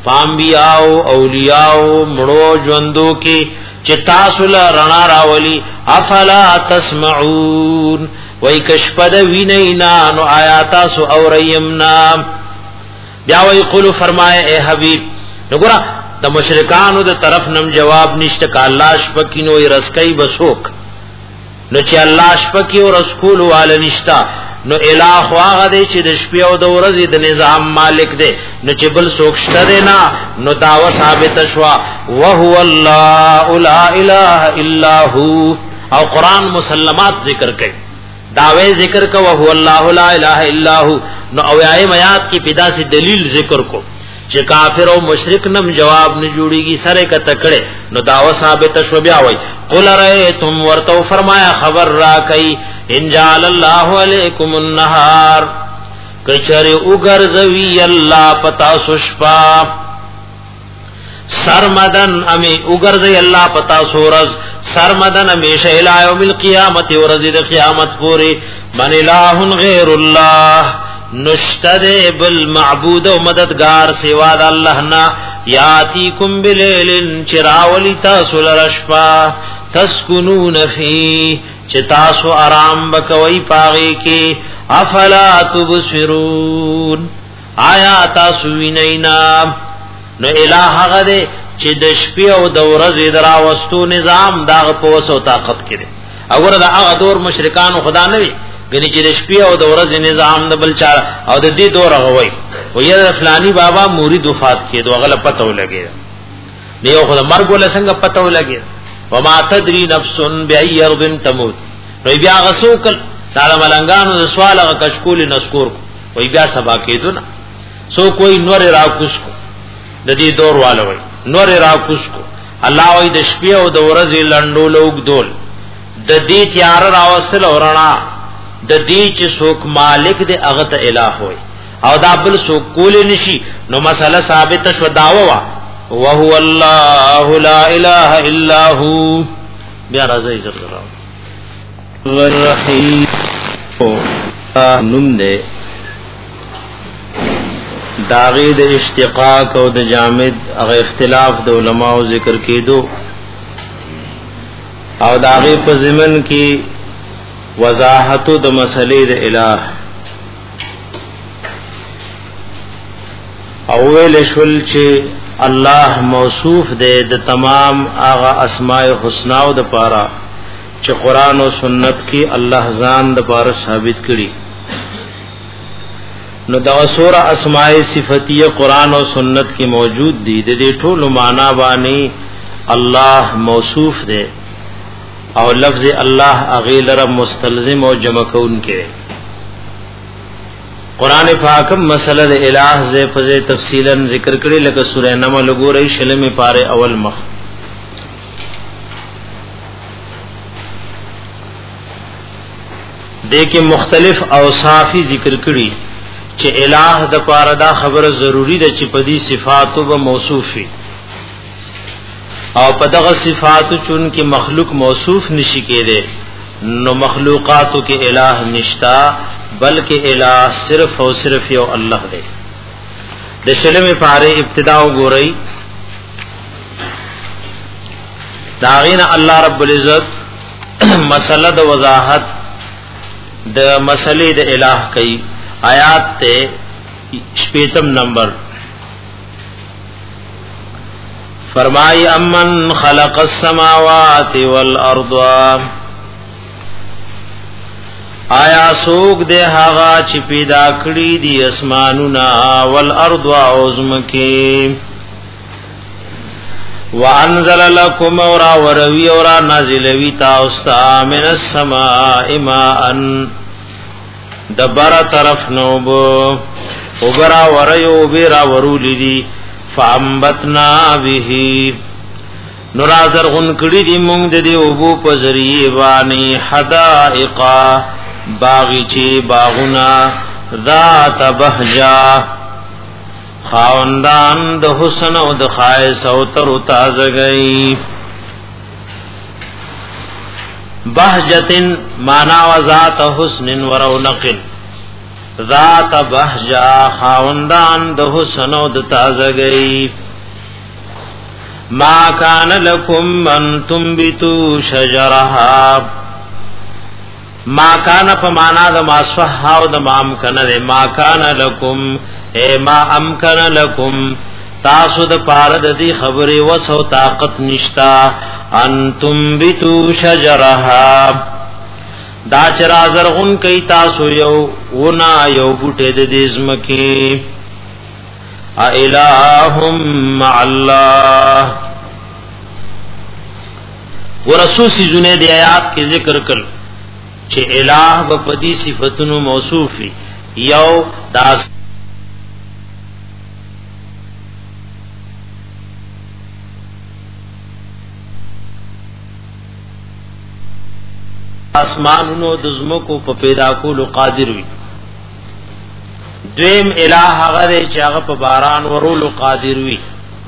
پامبیاو اولیاو مړو ژوندو کې چې تاسو له رڼا راولي افلا تسمعون وای کشپد وینینا نو آیات سو اوریمنا بیا وای قول فرمائے اے حبیب نګورا د مشرکانو د طرف نم جواب نشته ک الله شپکینو رسکای بسوک نو چې الله شپکی او رسول وال نشتا نو الہ واغه دی چې د شپې او د ورځې د نظام مالک دی نو چې بل څوک شته دی نه نو داوا ثابت شوا وهو الله لا اله الا هو او قران مسلمات ذکر کوي داوی ذکر کو وهو الله لا اله الا هو نو او آیات آیات کی پیدا سے دلیل ذکر کو چې کافر او مشرک نم جواب نه جوړیږي سره ک تکړه نو داوا ثابت شو بیا وای قل رایتم ورتو فرمایا خبر را کای ان جعل الله علیکم النهار کچره وګرځوی الله پتا سشپا سرمدن امی وګرځي الله پتا سورز سرمدن همیشه الی یوم القیامت ورځ د قیامت پوری من الہ غیر الله نشتد بالمعبود و مددگار سوا د الله نا یاتیکم بلیل چراولی تاسو لرشپا تسکنون فی چ تاسو آرام بکوي پاغي کې افلا تبصرون آیا تاسو وینینا نو الہ غده چې د شپې او د ورځې درا وستو نظام دا په وسو طاقت کړي اور دا هغه دور مشرکانو خدا نه وي غني چې د شپې او د ورځې نظام د بل چا او د دې دور غوي و یې فلانی بابا مرید وفات کړي دوه غل پته ولګي نه یو خدای مرګ ول څنګه پته ولګي وما تدري نفس بأي ارض تموت وی بیا غسوکل تعالی ملنګانو د سوال غ کشکول نسکور وی بیا سبا کېدو نه سو کوئی نور راکوس کو د دې دور والوي نور راکوس کو الله وی د شپې او د ورځې لندو لوګ دول د دې تیار راوصل ورنا د دې چې څوک مالک دې هغه ته الہ وي او دا بل څوک کول نشي نو مسله ثابت شو داوا وهو الله لا اله الا هو بیا راځي زړه الرحیم نوم دې داغه د اشتقاق او د جامد هغه اختلاف د علماو ذکر کېدو او داغه په ضمن کې وضاحت د مسلې د الہ اول شول چې الله موصوف دی د تمام هغه اسماء الحسنا او د پاره چې قران او سنت کې الله ځان د پاره ثابت کړي نو دا سورہ اسماء صفاتیه قران او سنت کې موجود دي د دې ټولو معنا باندې الله موصوف دی او لفظ الله اغیلر مستلزم او جمع کون کې قران پاک مسله د الہ ز فز تفصیلا ذکر کړي لکه سورہ نمل وګورئ شلمه پاره اول مخ دیکھیں مختلف اوصافی ذکر کړي چې الہ د پاره دا خبره ضروری ده چې په دې صفاتو به موصوفي او په دغه صفاتو چون کې مخلوق موصوف نشي کېده نو مخلوقاتو کې الہ نشتا بلکې الہ صرف او صرف یو الله دی د شلمه پاره ابتدا وګورئ داغین الله رب العزت مسله د وضاحت د مسلې د الہ کوي آیات ته شپیتم نمبر فرمائی امن خلق السماوات والارض آیا سوک دے هغه چې پیدا کړی دي اسمانونه والارض او زمکه وانزل لكم اورا وروي اورا نازلوي تاسو من السماء ماء دبر طرف نوب وګرا وريو بیرا ورولې دي فانبتنا به نورازر غن کړي دي مونږ د دې وبو په ذریعہ باندې حدائق باغچی باغنا ذات بهجا خاوندان د حسن او د خایس او تر تازه گئی بهجتن معنا و ذات حسن و رونق ذات بهجا خاوندان د حسن او د تازگی ما کان لکم ان تنبتوا شجرها ما کان فمانا د ماسفح او د مام کن ما کان لکم اے ما امکن لکم تاسو د پاره د دې خبره وسو طاقت نشتا انتم بتو شجرها دا چر زرغون کئ تاسو یو ونا یو بوټه د دې زمکی ا الہم مع الله ورسول سی جنې د آیات کې ذکر کړ چې الہ په پدی صفاتونو موصوفي یو داس اسمانونو د زمکو په پیدا کولو قادر وي دویم الہ هغه چې هغه په باران ورولو قادر وي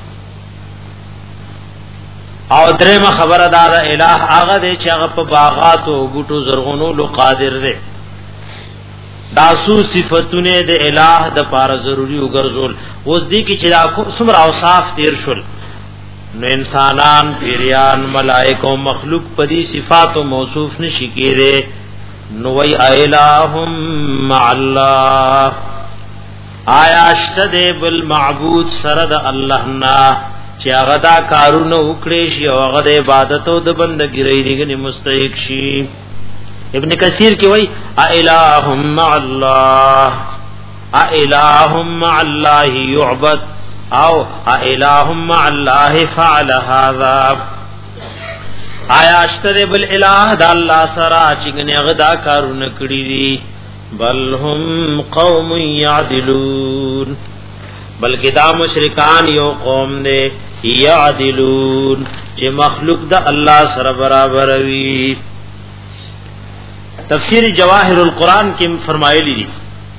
او دریم خبره دار الہ هغه چې هغه په باغات او بوټو زرغونولو قادر دی دا سو صفاتونه د الہ د پاره ضروری وګرځول اوس دي کې چې دا څومره اوصاف تیر شول نو انسانان پیریان ملائکه او مخلوق پدی صفات او موصوف نشي کېره نو وی الہم مع الله آیا اشتد بالمعبود سرد الله نا چې هغه دا کارونه وکړي شي او هغه د عبادت او د بندګۍ لري مستحق شي ابن کثیر کې وای الہم مع الله الہم مع الله يعبد او الہم مع الله فعل هذا آیا اشتر بالالہ د الله سره چې هغه دا کارونه کړی دي بل هم قوم يعدلون بلکې دا مشرکان یو قوم دي یعدلون چې مخلوق د الله سره برابر وي تفسیر جواهر القرآن کې فرمایلی دي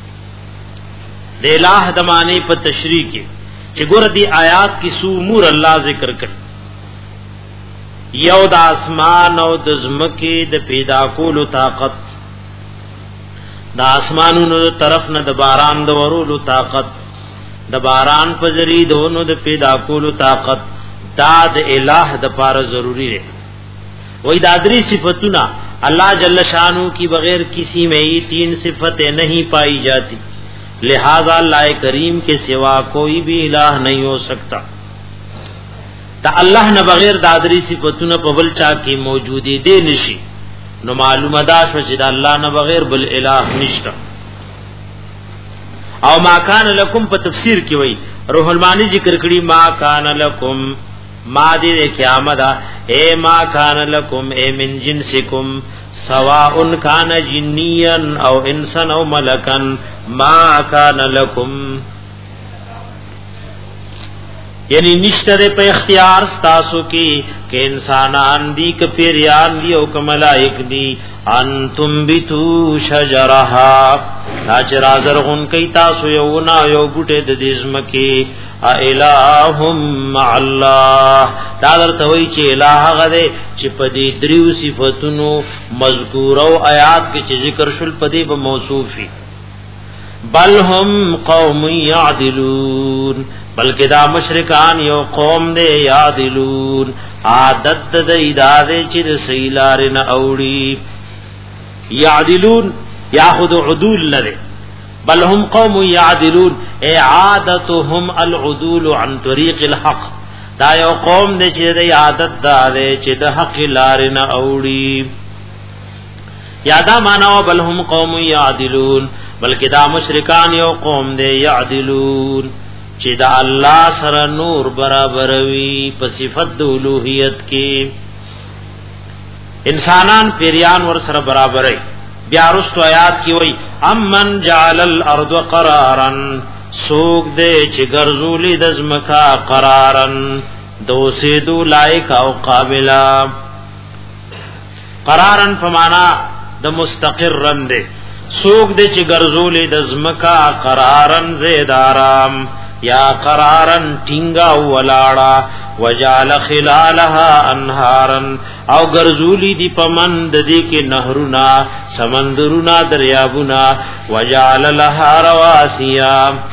د الہ د معنی په تشریح کې چې ګور دي آیات کې سو امور الله ذکر کړ یو د اسمان او د زمکه د پیدا کولو طاقت د اسمانونو طرف نه د باران د ورولو طاقت د باران په ذری دونو د پیدا کولو طاقت دا د الہ د پاره ضروری ہے وہی دادری صفاتنا اللہ جل شانو کی بغیر کسی میں یہ تین صفتیں نہیں پائی جاتی لہذا اللہ کریم کے سوا کوئی بھی الہ نہیں ہو سکتا تا اللہ نہ بغیر دادری صفتنا په بل چا کی موجودی دے نشی نو معلومه دا شو چې الله نه بغیر بل الہ نشتا او ما کان لکم په تفسیر کې وای روح المانی ذکر کړي ما کان لکم ما دې قیامت اے ما کان لکم اے من جنسکم سواء کان جنیا او انسان او ملکن ما کان لکم یعنی نشتر په اختیار تاسو کې کہ انسانان دی ک پیریان دی او ک ملائک دی انتم بتو شجرها اجر ازرغن کی تاسو یو نا یو بوټه د دزمکی الہم مع الله دا درته وی چې الہ غره چې په دې دریو صفاتونو مذکور او آیات کې چې ذکر شول په دې به موصوفي بل هم قوم یعدلون بلکہ دا مشرکان یو قوم دے یعدلون عادت د ایداد چې د سیلار نه اوړي یعدلون یاخذ عدول لره بل هم قوم یعدلون اعادتهم العدول عن طریق الحق دا یو قوم دے چې د عادت دا دے چې د حق لار نه اوړي یادا معنا بل هم قوم یعدلون بلکہ دا مشرکان یو قوم دے یعدلون چې دا الله سره نور برابر وي په صفت د اولوہیت کې انسانان پیریان ور سره برابر وي بیا رستو آیات کې وای امن جعل الارض قرارا سوق دې چې ګرځولې د زمکا قرارن دوسې دو لایق او قابلا قرارن فمانا د مستقرن دې سوق دې چې ګرځولې د زمکا قرارن زید آرام یا قرارن ټینګا ولاړا وجعل خلالها انهارا او ګرځولی دی پمند دی کې نهرنا سمندرنا دریابنا وجعل لها رواسیا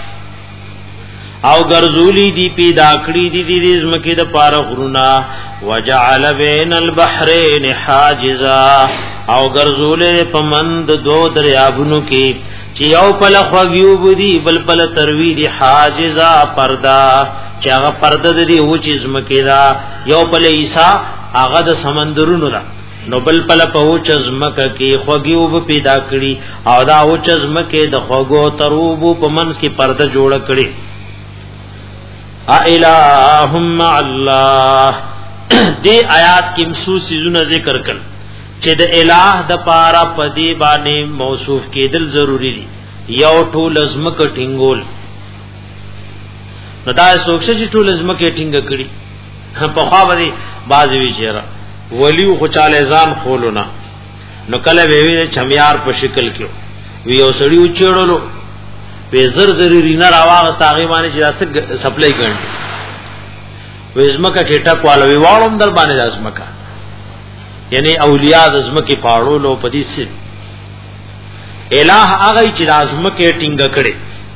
او ګرځولی دی پیدا کړی دی د زمکه د پاره غرونا وجعل بین البحرین حاجزا او ګرځولې پمند دو دریابونو کې چې یو پل خوږیو بودی بل پل تروی دی حاجزا پردا چې هغه پرده دی او چې زمکه دا یو پل عیسا هغه د سمندرونو دا نو بل پل په او چې زمکه کې خوږیو پیدا کړی او دا او چې زمکه د خوږو تروبو پمنس کې پرده جوړ کړی الہم اللہ دی آیات کی مخصوص چیزونه ذکر کړ چې د الہ د پارا پدی باندې موصوف کېدل ضروری دي یو ټول ازمک ټینګول نو دا سوکشه چې ټول ازمک ټینګ کړي په خوا باندې بازی ویچره ولیو خو چاله ځان خولونه نو کله وی چمیار په شکل کې وی او سړیو چړلو په زر زر رینا راواغ تاغي باندې چې راست سپلای کړي وزمکه کې ټک والو وی واړم در باندې ازمکه یعنی اولیاء د ازمکه پاړولو پدې سي الہ هغه چې د ازمکه ټینګ کړي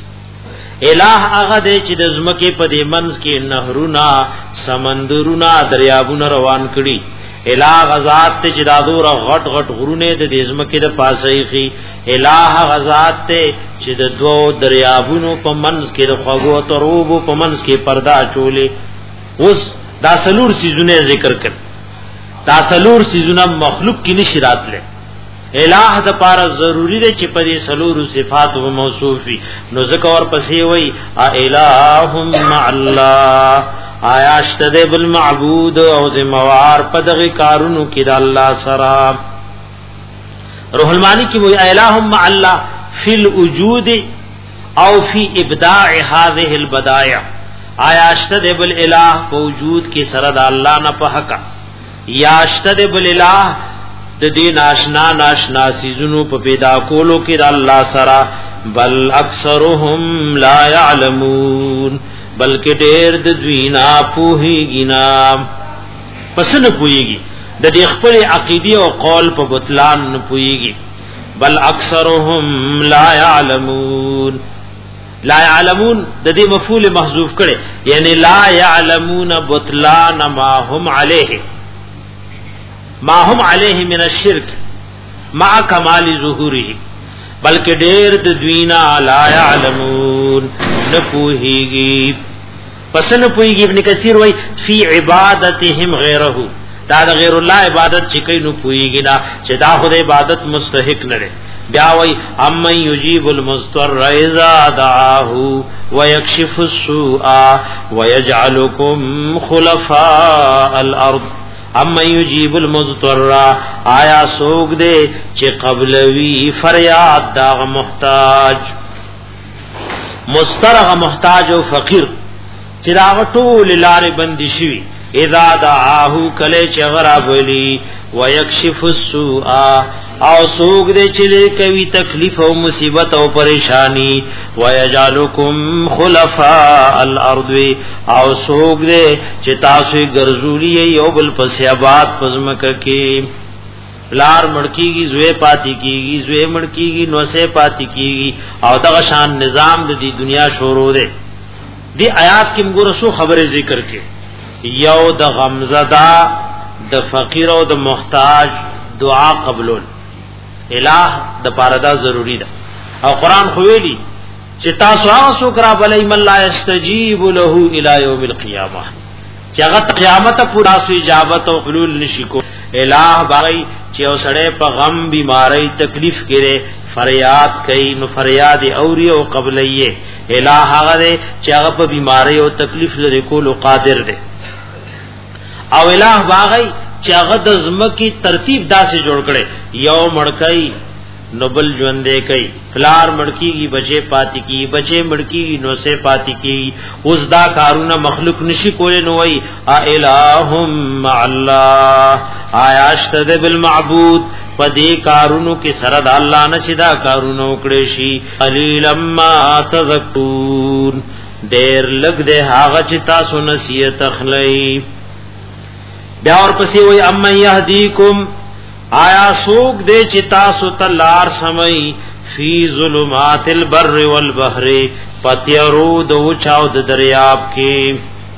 الہ هغه دې چې د ازمکه په دې منځ کې نهرونه سمندرونه دریابونه روان کړي الہ غزاد ته چې دادور غټ غټ غرونه د دې ازمکه د پاسه خي الہ غزاد ته چې د دوو دریابونو په منځ کې د خوغو تروبو په منځ کې پردا چولې اوس دا سلور سيزونه ذکر کړ دا سلور سيزونه مخلوق کې نشی راتله الہ د پاره ضروری دی چې په دې سلور صفات او موصوفي نو ذکر پسې وای الہم مع الله آیا اشتد بالمعبود او ذموار پدغه کارونو کې د الله سره روح المانی کی وای الہم مع الله فی الوجود او فی ابداع هذه البدائع آیا اشتد بالالہ وجود کې سره د الله نه په حق یا اشتد بالالہ د دین آشنا ناشنا سيزونو په پیدا کولو کې د الله سره بل اکثرهم لا يعلمون بلکې ډېر د دوینا پوهیږي نه پس نه پوهیږي د دې خپل عقیده او قول په بطلان نه پوهیږي بل اکثرهم لا يعلمون لا يعلمون د دې مفعول محذوف کړي یعنی لا يعلمون بطلان ما هم عليه ما هم عليه من الشرك مع كمال ظهوره بلکې ډېر د دوینا لا يعلمون نپوهیږي پس نپوهیږي ابن کثیر وای فی عبادتهم غیره دا د غیر الله عبادت چې کوي نو پوهیږي دا چې دا خدای عبادت مستحق نه دی بیا وای اما یجیب المضطر اذا دعاه ويكشف السوء ويجعلكم خلفاء الارض اما یجیب المضطر آیا سوګ دے چې قبلوی فریاد دا محتاج مسترغ محتاج او فقیر چې دا ټول لارې بندي شي اذا دعاه کله چې غرابلی ويكشف السوء او سوګ دې چې کوي تکلیف او مصیبت او پریشانی ويجعلكم خلفاء الارض او سوګ دې چې تاسو ګرځولي یو بل پس آباد پزمکه کې لار مړکیږي زوی پاتی کیږي زوی مړکیږي نو سه پاتی کیږي او دغه شان نظام د دې دنیا شروع ده دی آیات کې موږ رسو خبره ذکر کې یو د غمزدا د فقیر او د محتاج دعا قبول الہ د پاردا ضروری ده او قران خو ویلي چې تاسو هغه سوکرا بلای من لا استجیب له الی یوم القیامه چې هغه قیامت پورا سو اجابت او حلول نشي کو الہ باغی چې اوسړه په غم بیماری تکلیف کړي فریاد کوي نو فریاد اوري او قبليه الہ هغه چې هغه په بیماری او تکلیف لري کول قادر دی او الہ باغی چې هغه د زمکی ترتیب داسې جوړ کړي یو مړکای نوبل ژوندې کوي فلار مړکیږي بچي پاتې کی بچي مړکیږي نو سه پاتې کی اوس دا کارونه مخلوق نشي کولای نو وای الہم مع الله آیا اشتد بالمعبود پدې کارونو کې سره د الله نشي دا کارونه وکړي شي قلیل ما تذکرون ډیر لګ دې هغه چې تاسو نصیحت اخلي. بیا اور پسې وای اما يهديكم آیا سوق دې چې تاسو تلار سمي فی ظلمات البر والبحر پتیرو دو چاو د دریاب کې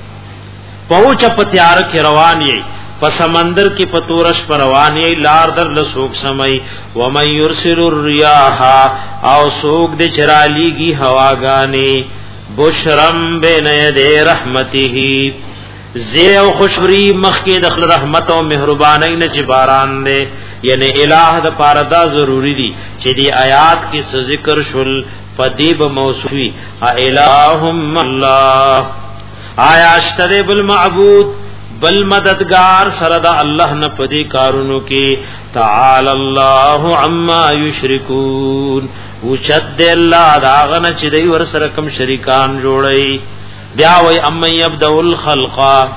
پوچ پتیار کې روان یې په سمندر کې پتورش پر روان یې لار در لسوک سمي و من يرسل الرياح او سوق دې چرالیږي هواګانې بشرم بین یدی رحمته زی او خوشبری مخکی دخل رحمت او مهربانی نه چې باران دے یعنی الہ د پاره دا ضروری دي چې دی آیات کې ذکر شول پدیب موصوفی الہم الله آیا اشتری بالمعبود بل مددگار سره د الله نه پدی کارونو کې تعالی الله عما یشرکون وشد الله داغنه چې دی ور سره کم شریکان جوړي. بیا وای ام یبدأ الخلق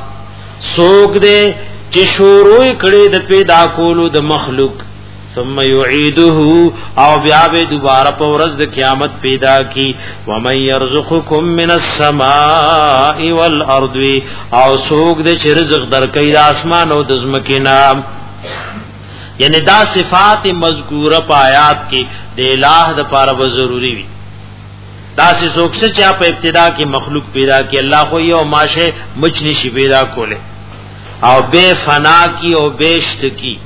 سوق دې چې شروع کړي د پیدا کولو د مخلوق ثم يعيده او بیا به دوباره په ورځ د قیامت پیدا کی. ومن يرزقكم من السماء والارض او سوق دې چې رزق درکې د اسمان او د زمکې نام یعنی دا صفات مذکوره په آیات کې د الہ د پاره به ضروری وي. دا سه څوک چې په ابتدا کې مخلوق پیدا کی الله خو یو ماشه مچ نشي پیدا کوله او بے فنا کی او بیشت کی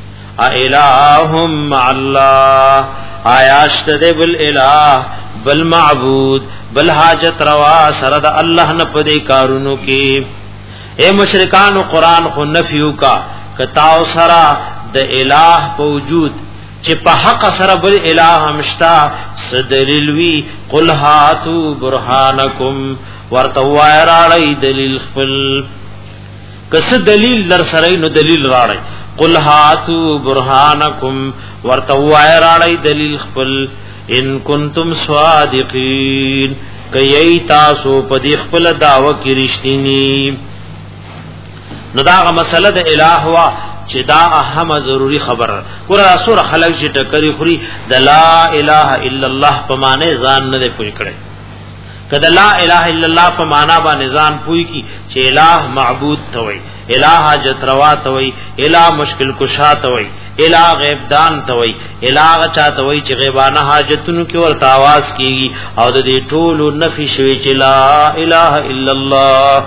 الہم الله آیاشت دے بل الہ بل معبود بل حاجت روا سره د الله نه پدې کارونو کې. اے مشرکان قرآن خو نفیو کا کتاو سرا د الہ په وجود چې په حق سره بل الہ همشتا سدلیل وی قل هاتو برهانکم ورته وای راړی دلیل خپل کس دلیل در سره نو دلیل راړی قل هاتو برهانکم ورته وای راړی دلیل خپل ان کنتم صادقین کای تاسو په دې خپل دعوه کې رښتینی. نو دا مسله د الہ وا چې دا اهم ضروری خبر ور رسول خلق چې ټکری خوري د لا اله الا الله په معنی ځان نه پوي کړي. کله لا اله الا الله په معنا باندې ځان پوي کی چې الہ معبود توي الہ حاجت روا توي الہ مشکل کشا توي الہ غیب دان توي الہ چا توي چې غیبانه حاجتونو کې ورته आवाज کیږي او د دې ټولو نفي شوي چې لا اله الا الله.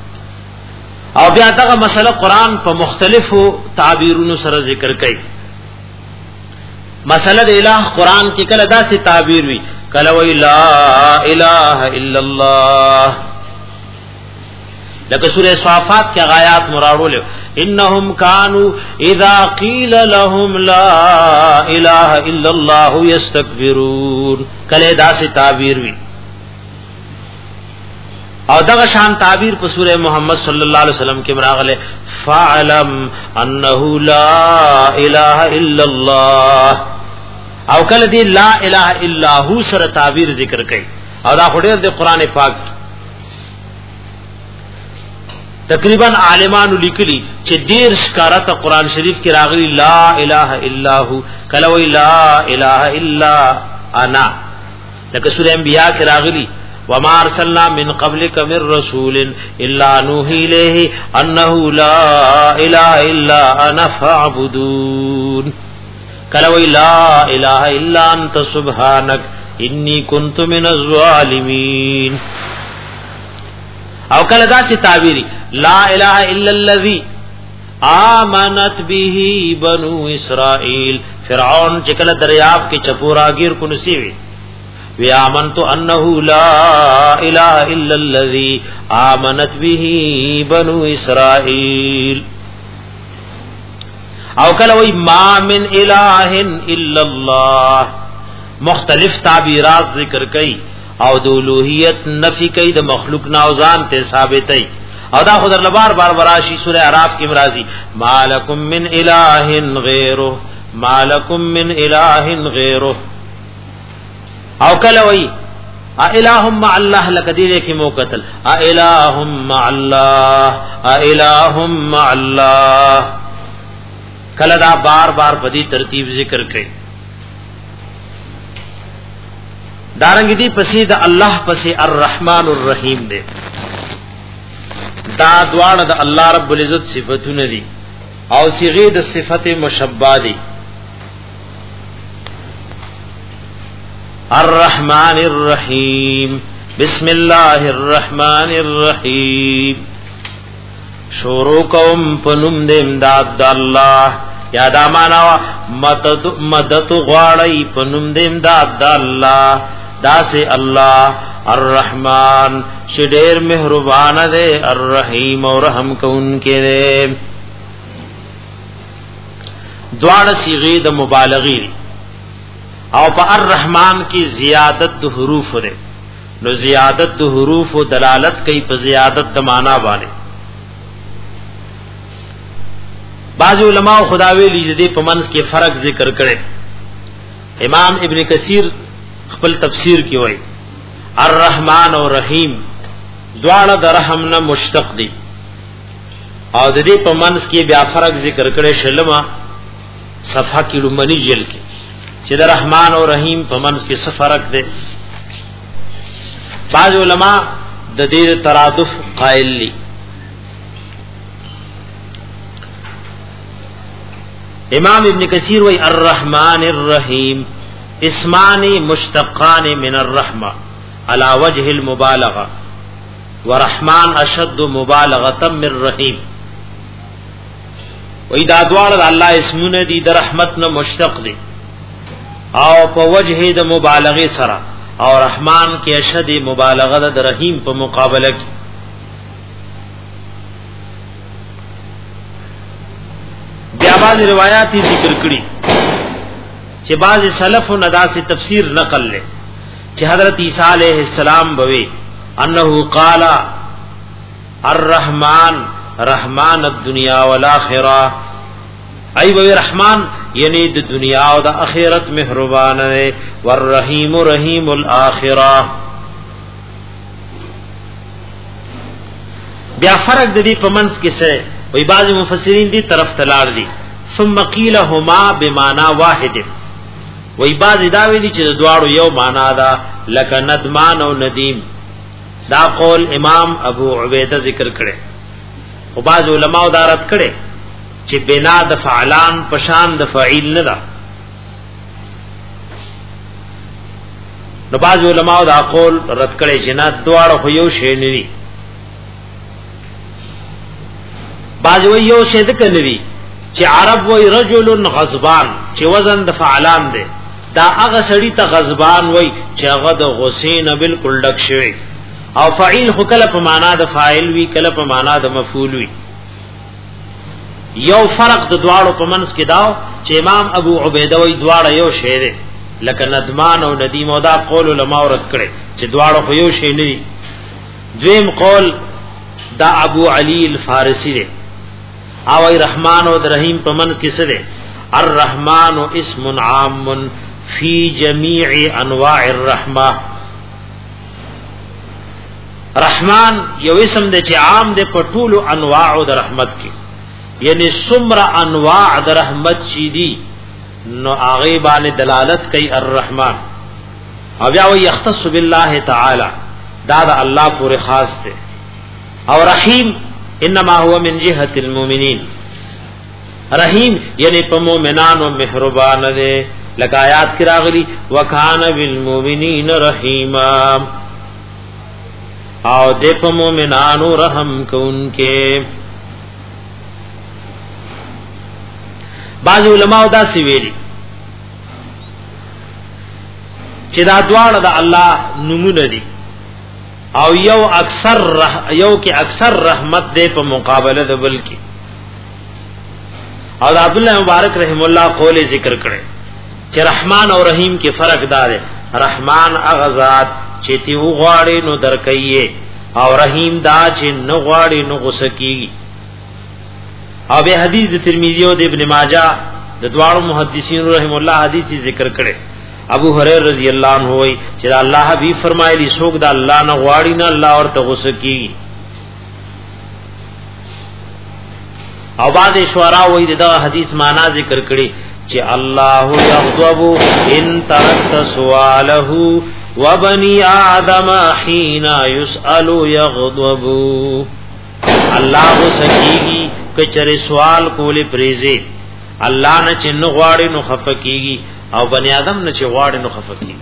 او بیا دغه مسله قرآن په مختلفو تعبیرونو سره ذکر کوي. مسله د الہ قرآن کې کله داسې تعبیر وی کله وی لا اله الا الله لکه سورہ صافات کې غایات مراړول انهم كانوا اذا قيل لهم لا اله الا الله يستكبرون کله داسې تعبیر وی. او دغه شان تعبیر په سورہ محمد صلی الله علیه وسلم کې مراغله فعلم انه لا اله الا الله او کله دی لا اله الا هو سره تعبیر ذکر کړي. او دا خوري د قران پاک تقریبا عالمانو لیکلي چې ډیر ښکارا ته قران شریف کې راغلي لا اله الا هو کله وی لا اله الا انا لکه سورہ انبیاء کې راغلي وما ارسلنا من قبلك من رسول الا نوحي اليه انه لا اله الا انا فاعبدون کله وی لا اله الا انت سبحانك انی كنت من الظالمین. او کله دا چې تعبیری لا اله الا الذي آمنت به بنو اسرائیل فرعون چې کله دریاب کې چپوراګیر کو نسیوي وی آمنت انه لا اله الا الذي آمنت به بنو اسرائیل. او کله وی ما من اله الا الله مختلف تعبیرات ذکر کئ او د الوهیت نفی کئ د مخلوق ناوزان ته ثابتای. او دا خدای لبار بار براشی سورہ اعراف کې مرাজি مالکم من اله غیره مالکم من اله غیره. او کله وی الہم مع الله لقدیر کی موقتل الہم مع الله الہم مع الله کله دا بار بار په دې ترتیب ذکر کړي. دارنګ دی پسې د الله پسې الرحمن الرحیم دی. دا دواړه د الله رب العزت صفاتونه دي او صيغه د صفت مشبہ دي. الرحمن الرحیم بسم الله الرحمن الرحیم شروع کوم پنوم د امداد د الله یا دا معنا مدد مدد غواړی پنوم د امداد د الله دا سه الله الرحمن شډیر مهربان دے الرحیم اور رحم کونکے دے. دواړه صيغه د مبالغه او په الرحمن کی زیادت د حروف ده نو زیادت د حروف او دلالت کوي په زیادت د معنا باندې. بعض علماء خداوی لیدې په منځ کې فرق ذکر کړي. امام ابن کثیر خپل تفسیر کې وایي الرحمن او رحیم دواړه د رحم نه مشتق دي او د دې په منځ کې بیا فرق ذکر کړي شلمه صفحه کې لمنی جل کې چې د رحمان او رحیم په منځ کې څه فرق دی. بعض علماء د دې ترادف قائل دي. امام ابن کثیر وی الرحمن الرحیم اسمان مشتقان من الرحمه على وجه المبالغه ورحمن اشد مبالغه من رحیم. وی دا دوار الله اسمونه دي د رحمت نه مشتق دي او په وجه د مبالغه سره او رحمان کې اشد مبالغه د رحیم په مقابله کې. بیا بعض روایات ذکر کړي چې بعض سلف و ندا سے تفسیر نقل لے چې حضرت عیسی علیہ السلام بوي انه قال الرحمن رحمان الدنیا والآخرہ ای بوي رحمان یعنی د دنیا او د آخرت مهربان ہے والرحیم رحیم الآخرہ. بیا فرق د دې په منځ کې څه وی بعض مفسرین دی طرف تلار دی ثم قیل هما بمانا واحد وی بعض داوی دی چې دواړو یو معنا دا لکه ندمان او ندیم. دا قول امام ابو عبیدہ ذکر کړي او بعض علماء دا رد کړي چې بنا د فعلان پشان د فعیل نه دا. نو بعض علماء دا قول رد کړي چې نه دواړو خو یو شی نه دي. بعض وی یو شی د کنوي چې عرب وی رجل غضبان چې وزن د فعلان دی دا هغه سړی ته غضبان وی چې هغه د غصې نه بالکل ډک شوی او فعیل خو کله په معنا د فاعل وی کله په معنا د مفعول وی. یو فرق د دواړو په منځ کې داو چې امام ابو عبیده وی دواړه یو شی دی لکه ندمان او ندیم او دا قول علماء رد کړي چې دواړو خو یو شی نه دي. دویم قول دا ابو علی الفارسی دی او رحمان او رحیم په منځ کې څه دی الرحمن اسم عام فی جميع انواع الرحمه. رحمان یو اسم دی چې عام دی په ټولو انواع د رحمت کې یعنی څومره انواع د رحمت چي دي نو هغه باندې دلالت کوي الرحمن. او بیا وی یختص بالله تعالی دا د الله پورې خاص دی. او رحیم انما هو من جهه المؤمنین رحیم یعنی په مؤمنانو مهربان دی لکه آیات کې راغلي وکانه بالمؤمنین رحیما او دې په مؤمنانو رحم کوونکې. بعض علماء دا سی ویلي چې دا دواړه د الله نمونه دي او یو اکثر رح یو کې اکثر رحمت دے په مقابله د بل کې. او عبد الله مبارک رحم الله قول ذکر کړي چې رحمان او رحیم کې فرق دار ہے. رحمان اغزاد چې تی وغواړي نو درکې او رحیم دا چې نو غواړي نو غوسه کیږي. او به حدیث د ترمذی او د ابن ماجه د دوارو محدثین رحم الله حدیث ذکر کړي. ابو هريره رضی الله عنه وی چې الله حبیب فرمایلی څوک د الله نه غواړي نه الله ورته غوسه کیږي. او بعد شورا وی دا حدیث معنا ذکر کړي چې الله یغضب ان ترکت سواله وبني آدم حين يسأل يغضب الله سکیږي کچره سوال کولی پریزه الله نه چې نو غواړي نو خفقيږي او بني آدم نه چې غواړي نو خفقيږي.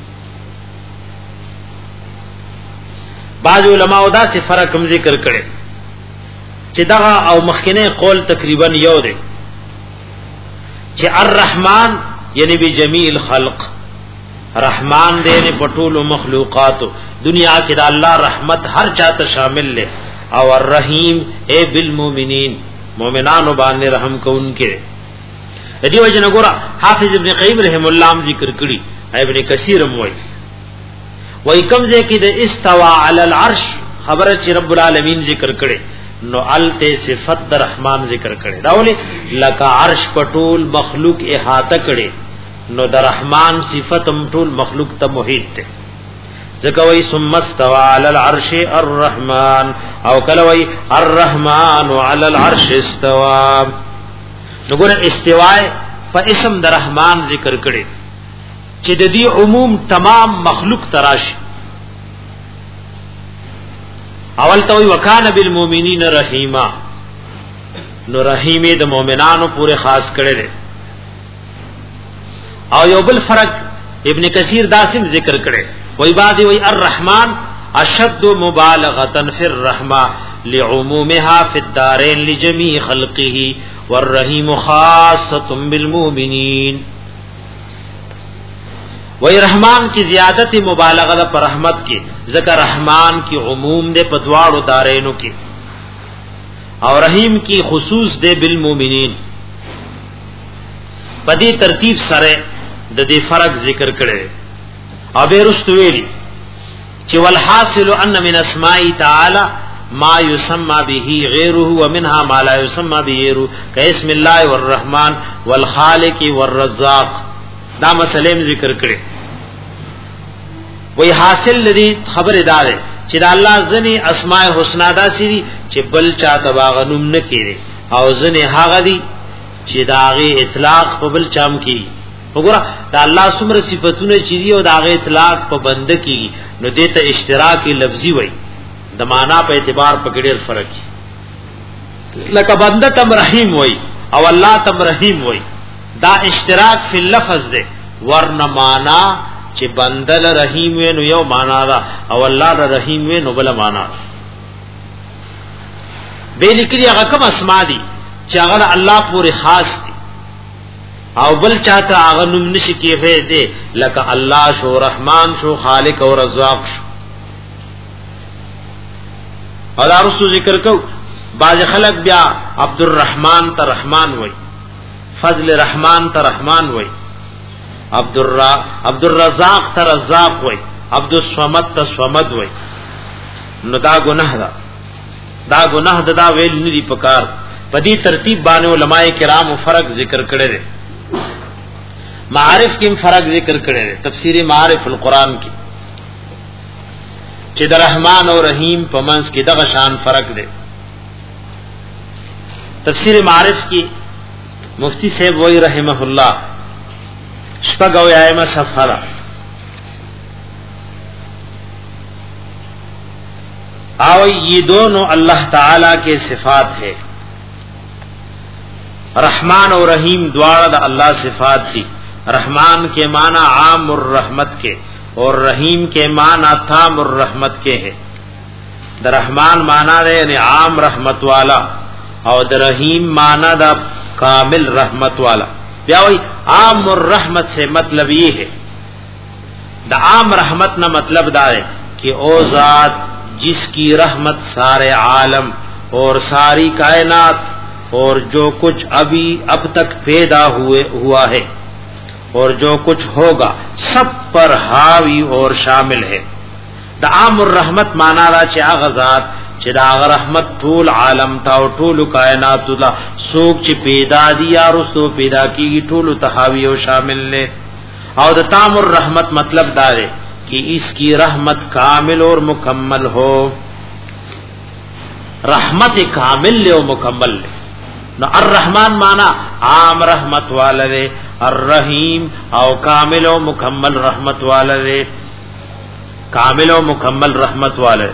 بعض علماء دا څه فرق هم ذکر کړي چې دا او مخکنه قول تقریبا یو دی چې الرحمن یعنی بجمیع الخلق رحمان دې نه پټول مخلوقات دنیا کې دا الله رحمت هر چاته شامل لے او الرحیم اے بالمؤمنین مومنانو باندې رحم کوونکې. دې وجه نه ګورا حافظ ابن قیم رحم الله هم ذکر کړي ابن کثیر هم وایي وای کوم ځای کې د استوا علی العرش خبره چې رب العالمین ذکر کړي نو الته صفت د رحمان ذکر کړي راولي لکه عرش پټول مخلوق احاطه کړي نو د رحمان صفت هم ټول مخلوق ته محیط ده ځکه وای ثم استوى علی العرش الرحمن او کله وای الرحمن علی العرش استوى نو ګره استواء په اسم د رحمان ذکر کړي چې د دې عموم تمام مخلوق تراش اول ته وکانه بالمؤمنین رحیما نو رحیم د مؤمنانو پورې خاص کړي دي. او یو بل فرق ابن کثیر داسم ذکر کړي وای بعد وای الرحمن اشد مبالغه فی الرحمه لعمومها فی الدارین لجميع خلقه والرحیم خاصه بالمؤمنین. وی رحمان کی زیادت مبالغه ده پر رحمت کی ذکر رحمان کی عموم دے پدواړو دارینو کی او رحیم کی خصوص دے بالمؤمنین. پدی ترتیب سره د دې فرق ذکر کړي او به رستویلی چې والحاصل ان من اسماء تعالی ما يسمى به غيره ومنها ما لا يسمى به غيره كاسم الله والرحمن والخالق والرزاق. دا مسلم ذکر کړي وای حاصل لري خبر اداره چې دا الله ځنی اسماء الحسنا دا سری چې بل چا تباغنوم نه کړي او ځنی هغه دي چې داغه اطلاق په بل چام کړي. وګوره دا الله څومره صفاتونه چې دی او داغه اطلاق په بنده کړي نو دته اشتراک لفظي وای د معنا په اعتبار په ډېر فرق لکه بنده تم رحیم وای او الله تم رحیم وای دا اشتراک فی اللفظ دے ورنہ مانا چې بندل رحیم وی نو یو معنا دا او الله دا رحیم وی نو بل معنا به لیکلي هغه کوم اسماء دي چې هغه الله پورې خاص دي او بل چاته هغه نوم نشي کېفه دي لکه الله شو رحمان شو خالق او رزاق شو. او دا رسو ذکر کو باز خلق بیا عبدالرحمن ته رحمان وی فضل رحمان ته رحمان وای عبد الر عبد الرزاق ته رزاق وای عبد الصمد ته صمد وای نو دا گناہ دا دا گناہ دا ویل ندی پکار پدی ترتیب باندې علماء کرام فرق ذکر کړي دي. معارف کې فرق ذکر کړي دي تفسیر معارف القرآن کې چې د رحمان او رحیم په منځ کې دغه شان فرق دی. تفسیر معارف کې مفتی صاحب وی رحمہ اللہ شپږ او یایمه صفحه او یہ دونوں اللہ تعالی کے صفات ہے. رحمان اور رحیم دواړه د الله صفات دي. رحمان کے معنی عام الرحمت کے اور رحیم کے معنی تام الرحمت کے ہے. د رحمان معنی ہے یعنی عام رحمت والا او د رحیم معنی دا کامل رحمت والا. بیا وی عام الرحمت سے مطلب یہ ہے دا عام رحمت نہ مطلب دا ہے کہ او ذات جس کی رحمت سارے عالم اور ساری کائنات اور جو کچھ ابھی اب تک پیدا ہوئے ہوا ہے اور جو کچھ ہوگا سب پر حاوی اور شامل ہے. دا عام الرحمت مانا را چا غزاد چې دا رحمت ټول عالم تا او ټول کائنات لا سوک چې پیدا دي یا رستو پیدا کیږي ټول تحاوی او شامل لے. او د تام الرحمت مطلب دا ہے کہ اس کی رحمت کامل اور مکمل ہو. رحمت کامل لے او مکمل لے. نو الرحمن مانا عام رحمت والے، الرحیم او کامل او مکمل رحمت والے. کامل او مکمل رحمت والے.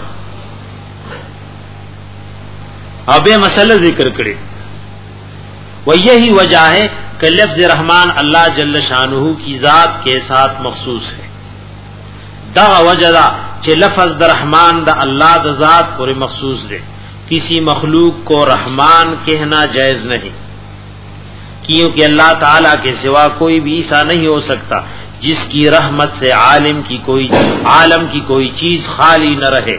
او به مسئلہ ذکر کړي و یہی وجہ ہے کہ لفظ رحمان اللہ جل شانہ کی ذات کے ساتھ مخصوص ہے. دا وجہ دا کہ لفظ دا رحمان دا اللہ دا ذات پر مخصوص دے, کسی مخلوق کو رحمان کہنا جائز نہیں, کیونکہ اللہ تعالی کے سوا کوئی بھی ایسا نہیں ہو سکتا جس کی رحمت سے عالم کی کوئی عالم کی کوئی چیز خالی نہ رہے.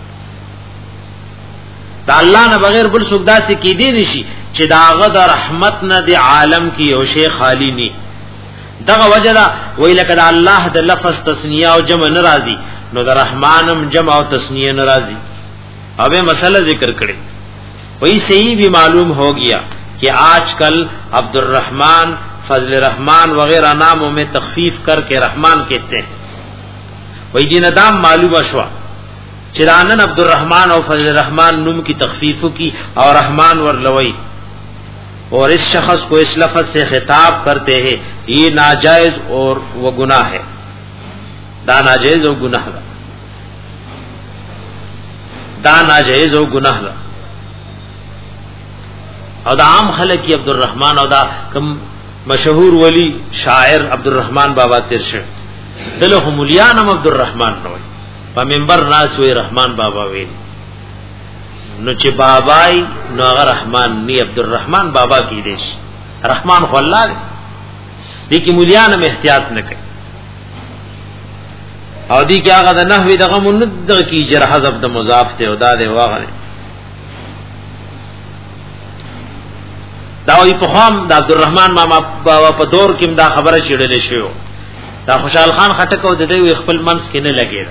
دا اللہ نہ بغیر بل سکدا سے کی دی نشی چې داغه د رحمت نه د عالم کی او شی خالی نی. دغه وجدا وی لکه د الله د لفظ تسنیه او جمع ناراضی, نو د رحمانم جمع او تسنیه ناراضی. اب مسئلہ ذکر کړي وہی سے ہی بھی معلوم ہو گیا کہ آج کل عبد الرحمن, فضل رحمان وغیرہ ناموں میں تخفیف کر کے رحمان کہتے ہیں. وہی دین دام معلوم اشوا چرانن عبد الرحمن اور فضل رحمان نم کی تخفیف کی اور رحمان ورلوئی, اور اس شخص کو اس لفظ سے خطاب کرتے ہیں, یہ ناجائز اور وہ گناہ ہے. دا ناجائز اور گناہ دا دا ناجائز اور گناہ دا اور دا عام خلق کی عبد الرحمن اور دا کم مشہور ولی شاعر عبد الرحمن بابا ترشن دلو ملیانم عبد الرحمن نوئی پا منبر ناس وی رحمان بابا ویلی, نو چې بابای نو هغه رحمان نی, عبد الرحمن بابا کی دیش, رحمان خو الله دی. دی کی مليانم احتیاط نه کوي او دی کی هغه د نحوی دغه مند کی جر حذف د مضاف ته او دا دی واغه دا وی په خام د عبد الرحمن ماما بابا په دور کې دا خبره چیړل شو. دا خوشحال خان خټک او د دوی خپل منس کې نه لګیږي.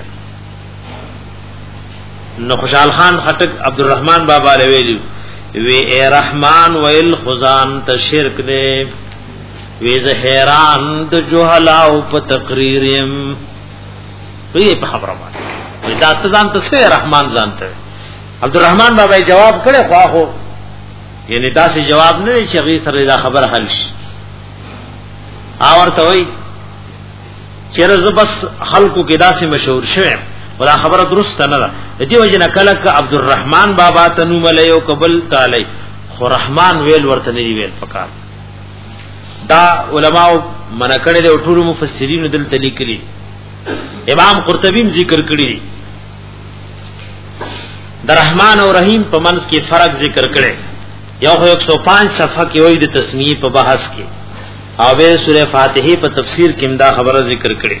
نو خوشحال خان خټک عبد الرحمن بابا ویلی وی اے رحمان ویل خزان ته شرک دے, وی ز حیران د جوهلاو په تقریرم. وی په خبره باندې وی دا ځان ته سه رحمان ځانته. عبد الرحمن بابا جواب کړي خو خو یعنی دا سه جواب نه چې غي سره دا خبر حل شي. اورته وی چیرې بس خلکو کې دا سه مشهور شوم ولا خبره درست نه ده. دی وجنه کله ک عبد الرحمن بابا تنو مليو قبل تعالی خو رحمان ویل ورته نه ویل فقط. دا علماء منکړه د ټولو مفسرین دلته لیکلي. امام قرطبی ذکر کړی د رحمان او رحیم په منځ کې فرق ذکر کړي. یو ایک سو پانچ صفحه کې وایي د تسمیه په بحث کې, او به سوره فاتحه په تفسیر کې دا خبره ذکر کړي.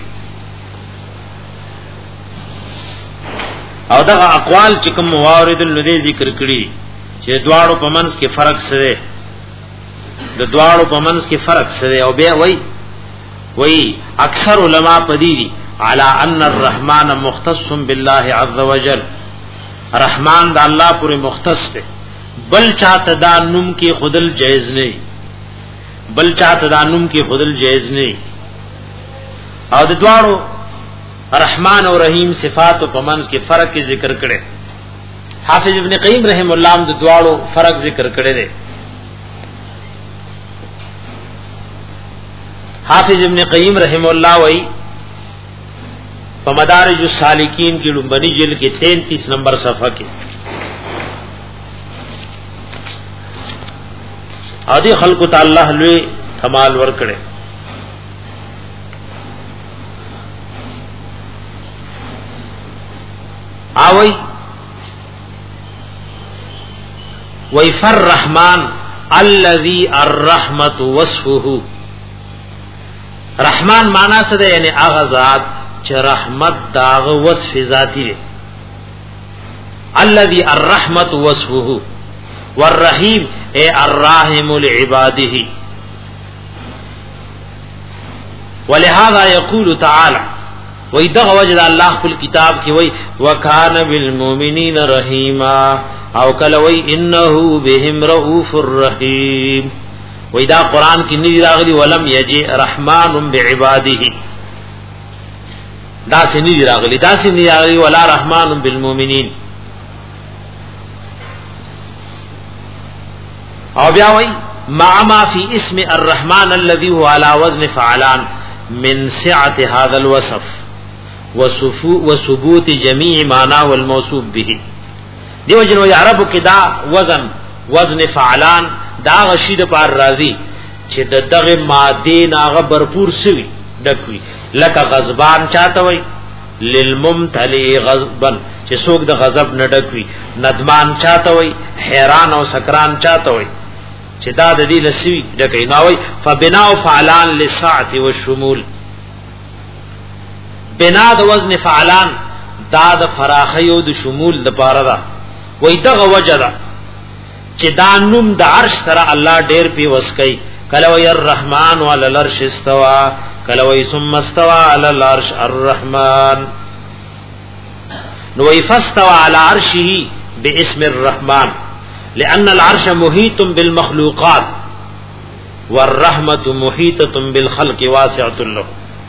او دا اقوال چې کوم موارد الذی ذکر کړي چې دواړو په منځ کې فرق سره د دواړو په منځ کې فرق سره, او بیا وای وای اکثر علما پدې علی ان الرحمن مختص بالله عز وجل, رحمان د الله پورې مختص دی, بل چاته دا نوم کې خودل جایز نه, بل چاته دا نوم کې خودل جایز نه. او د دواړو رحمان اور رحیم صفات و پمنز کے فرق کی ذکر کرے. حافظ ابن قیم رحم اللہ د دواړو فرق ذکر کړي دي. حافظ ابن قیم رحم اللہ وی په مدارج السالکین کی لومبنی جلد کے تینتیس نمبر صفحہ کے ادي خلق تعالی لوی کمال ور کړي. اوی ویفر رحمان الذی الرحمت وصفه, رحمان معنی څه ده یعنی هغه ذات چې رحمت داغه وصف ذاتی دی. الذی الرحمت وصفه والرحیم اے الراحم لعباده. ولهذا يقول تعالى وی دغه وجد الله خپل کتاب کې وی وکانه بالمؤمنین رحیما, او کله وی انه بهم رؤوف الرحیم. وی دا قران کې نه راغلی ولم یجی رحمان بعباده, دا سې نه راغلی, دا سې نه راغلی ولا رحمان بالمؤمنین. او بیا وی مع ما فی اسم الرحمن الذي هو على وزن فعلان من سعه هذا الوصف وثبوت جميع معنى والموصوف به. دیو جن و عربو کې دا وزن وزن فعلان دا غشید پر راضی چې د دغه ماده ناغه برپور سوي ډکوي لکه غضبان چاته وي للممتلئ غضبا چې څوک د غضب نه ډکوي، ندمان چاته وي حیران او سکران چاته وي چې دا د دې لسوي ډکوي. نو وي فبناء فعلان للسعه والشمول، بنا د وزن فعلان دا د فراخي او د شمول د پاره دا وای دغه وجدا چې دا نوم د عرش سره الله ډېر پی وسکي. کله وی الرحمن علی العرش استوى، کله وی ثم استوى علی العرش الرحمن. نو وی فاستوى على عرشه باسم الرحمن لأن العرش محيط بالمخلوقات والرحمة محيطة بالخلق واسعة له.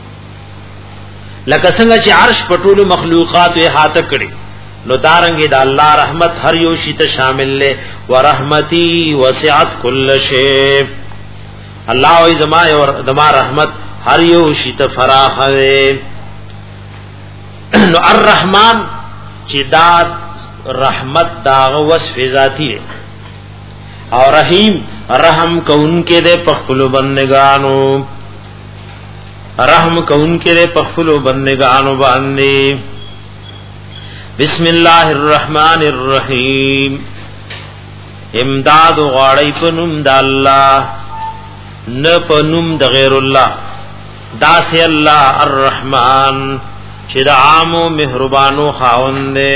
لکه څنګه چې عرش په ټولو مخلوقات یې احاطه کړي، نو دارنګه د الله رحمت هر یو شی ته شامل له ورحمتي وسعت كل شيء. الله ای زما او زما رحمت هر یو شی ته فراخ ده. نو الرحمن چې دا رحمت دا وصف ذاتی ہے، او رحیم رحم کونکے دے پخپلو بندگانو، رحم کونکے دے پخپلو بندگانو باندے. بسم اللہ الرحمن الرحیم، امداد غاڑی پنم دا اللہ نہ پنم دا غیر اللہ، دا سے اللہ الرحمن چی دا عامو مہربانو خاوندے،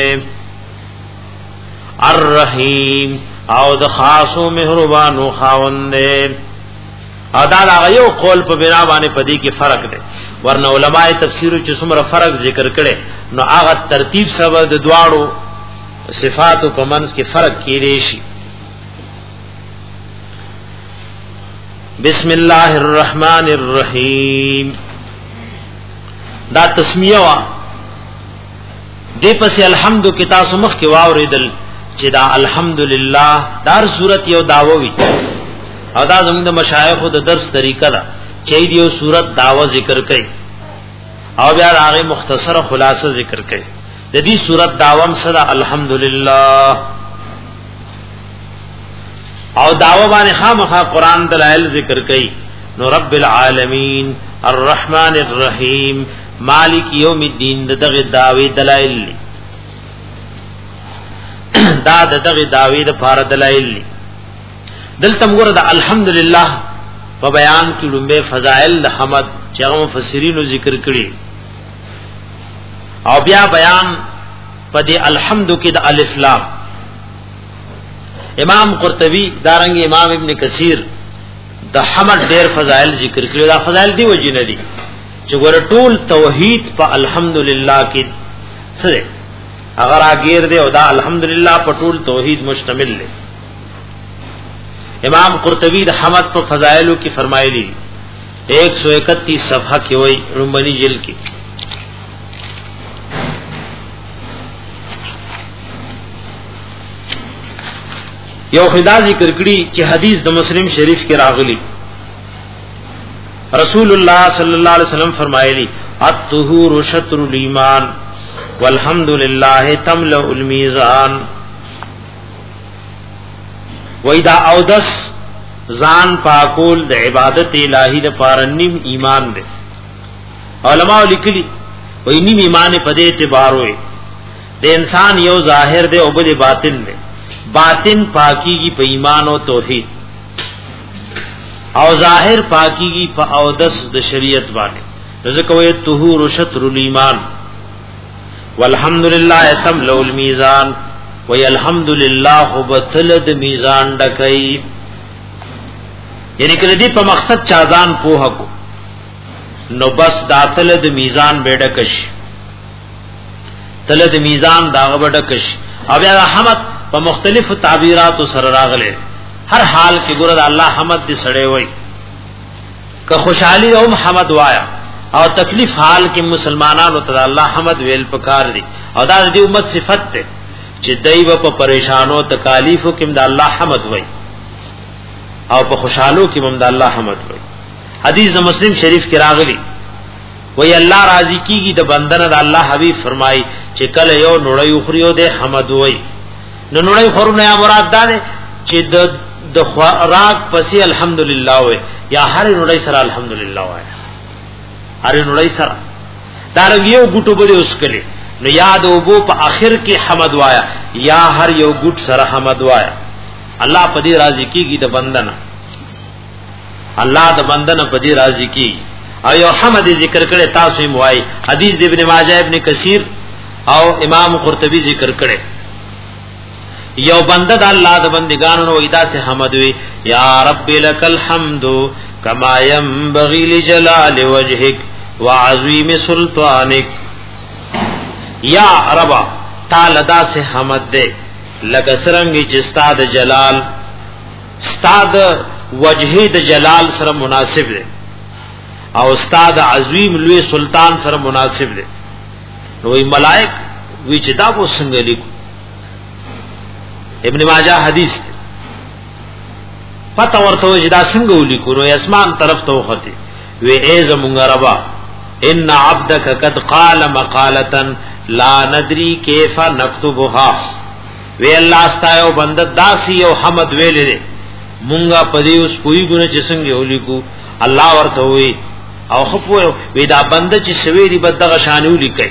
الرحیم او د خاصو مہربانو خاوندے. او دا دا یو قول په بنا باندې پدې کې فرق دی، ورنه علماء تفسیر چې څومره فرق ذکر کړي نو هغه ترتیب سبب د دواړو صفاتو په منځ کې فرق کیږي شي. بسم الله الرحمن الرحیم دا تسمیه وا دې پسې الحمد کې تاسو مخ کې واوریدل چې دا الحمدلله دار صورت یو داووي، او دا زموږ د مشایخو د درس طریقه ده چې یو صورت داوا ذکر کړي او بیا هغه مختصره خلاصه ذکر کړي. د دې صورت داوام سره الحمدلله او داوا باندې خامخا قران دلایل ذکر کړي. نو رب العالمین الرحمن الرحیم مالک یوم الدین دغه داوی دلایل دا دغه داوی د فار دلایل دلته موږ د الحمدلله په بیان کې لومبه فضائل د حمد چې هغه مفسرینو ذکر کړي، او بیا بیان په دې الحمد کې د الف لام. امام قرطبی دارنګ امام ابن کثیر د حمد ډېر فضائل ذکر کړي. دا فضائل دی وجنه دي چې ګور ټول توحید په الحمدلله کې سره اگر اگیر دے او دا الحمدللہ په ټول توحید مشتمل ہے. امام قرطبی د حمد په فضائلو کی فرمایلی ایک سو اکتیس صفحہ کی وئی رمبنی جلد کی. یو خدا ذکر کړي چې حدیث د مسلم شریف کې راغلی، رسول الله صلی الله علیه وسلم فرمایلی الطهور شطر الایمان والحمدللہ تملأ المیزان. وَإِذَا اودس ځان پاکول د عبادت الہی د پارنیم ایمان دے. علماء لیکلی وای نیم ایمان په دې اعتبار وي د انسان یو ظاهر دے او بل باطن دے. باطن پاکیږي په ایمان او توحید، او ظاهر پاکیږي په اودس د شریعت باندې. ځکه وای طهور شطر الایمان والحمدللہ تملأ المیزان، وی الحمدللہ بتلد میزان ڈکئی. یعنی کہ دی په مقصد چازان پوها کو نو بس دا تلد میزان بیڈکش، تلد میزان داغ بیڈکش. او بیا حمد په مختلف تعبیرات سره راغله، هر حال کې ګور الله حمد دې سړې وای، که خوشحالی او حمد وایا او تکلیف حال کې مسلمانانو ته الله حمد ویل پکار دي. او دا د امت صفت ده چې دایو په پریشانو تکالیفو کې د الله حمد وای او په خوشحالو کې د الله حمد وای. حدیث د مسلم شریف کې راغلی وی الله راضی کیږي د بندنه د الله حبیب فرمای چې کله یو نړۍ خوريو د حمد وای نو نړۍ خورونه مراد ده چې د د خوراک پسې الحمدلله وای یا هر نړۍ سره الحمدلله وای هر نړۍ سره دا یو ګټو بده اوس کړي نو یاد وبو په اخر کې حمد وایا یا هر یو ګټ سره حمد وایا الله په دې راضي کیږي د بندنه الله د بندنه په دې راضي کیږي او یو حمد ذکر کړي تاسو یې وای حدیث د ابن ماجه ابن کثیر او امام قرطبی ذکر کړي یو بنده د الله د بندگانو نو ایدا سے حمد وی یا رب لک الحمد کما ينبغي لجلال وجهک وعظیم سلطانک یا ربا تعالی دا سے حمد دے لکه سرنګ چې استاد جلال استاد وجه د جلال سره مناسب دی او استاد عظیم لوی سلطان سره مناسب دی نو ملائک وی چې دا و څنګه لیکو ابن ماجه حدیث پتہ ورته چې دا څنګه ولیکو نو اسمان طرف ته وخته وی ای زمونږ ربا ان عبدک قد قال مقالتا لا ندری کیف نكتبها وی الله استایو بند داسی او حمد ویلې مونږه پدې اوس کوئی ګونه چې څنګه ولیکو الله ورته وی او خپو وی دا بند چې سویری بدغه شانو لیکي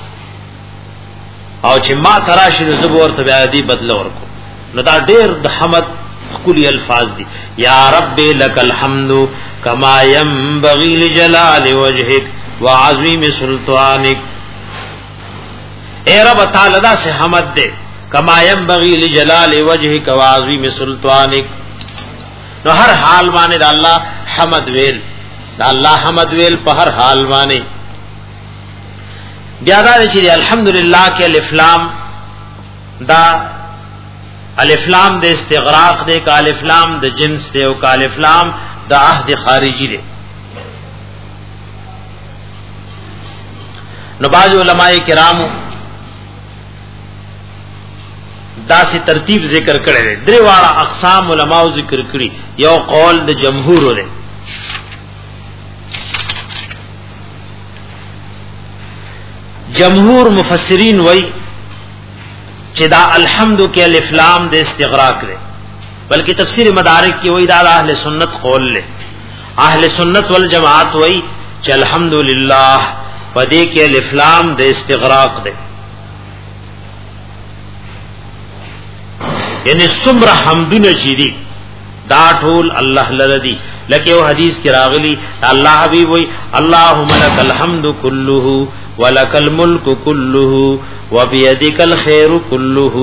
او چې ما تراشي نو زبر ورته بیا دی بدل ورکو نو دا ډېر د حمد کلی الفاظ دي یا رب لک الحمد کما ينبغي لجلال وجهک وعظیم سلطانک اے رب تعالی دا سے حمد دے کما ينبغي لجلال وجهک وعظیم سلطانک نو ہر حال باندې دا الله حمد ویل دا الله حمد ویل په هر حال باندې بیا دا چې الحمدلله کې الف لام دا الف لام د استغراق دے کا الف لام د جنس دے او کا الف لام د عهد خارجی دے نو باز علماء کرامو دا سی ترتیب ذکر کړي دي درې واړه اقسام علماء ذکر کړي یو قول د جمهور لري جمهور مفسرین وای چې دا الحمد کې الف لام د استغراق لري بلکې تفسیر مدارک کې وای دا اهل سنت قول لري اهل سنت والجماعت وای چې الحمدلله پدې کې الف لام د استغراق ده یعنی سمر حمدونه شری دا ټول الله لردی لکه یو حدیث کې راغلی الله حبیب وای اللهم لك الحمد كله ولك الملك كله وبيدك الخير كله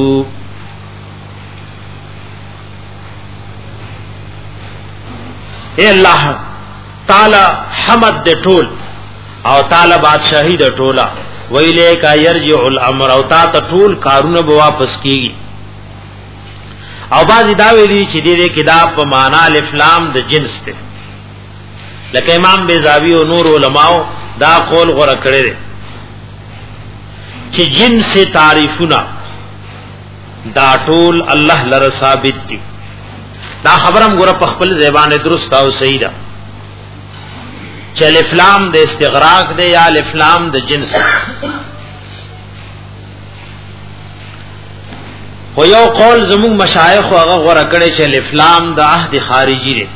اے الله تعالی حمد دے ټول او تعالی بادشاہی د ټولا ویلے کا یرجع الامر او تا ته ټول کارونه به واپس کیږي او بعضی دا ویلی چې دې کې دا په معنا الف لام د جنس ده لکه امام بیزاوی او نور علماء دا قول غره کړی دي چې جنس تعریفونه دا ټول الله لره ثابت دي دا خبرم غره په خپل زبان درست او صحیح ده چې الف لام د استغراق ده یا الف لام د جنس خو یو قول زموږ مشایخ هغه غوړه کړي چې الف لام د عهد خارجي ده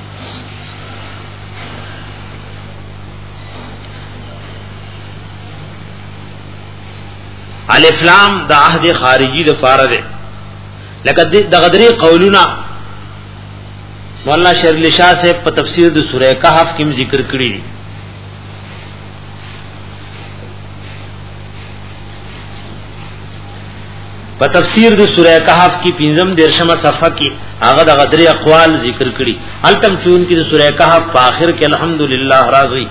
الف لام د عهد خارجي د فار ده لکه د غدری قولونه مولانا شیر علی شاہ سے په تفسیر د سورہ کہف کې ذکر کړی دي په تفسیر د سورہ کہف کې پنځم دیرشمه صفحه کې هغه د غدری اقوال ذکر کړي التم چون کې د سورہ کہف په اخر کې الحمدلله راضی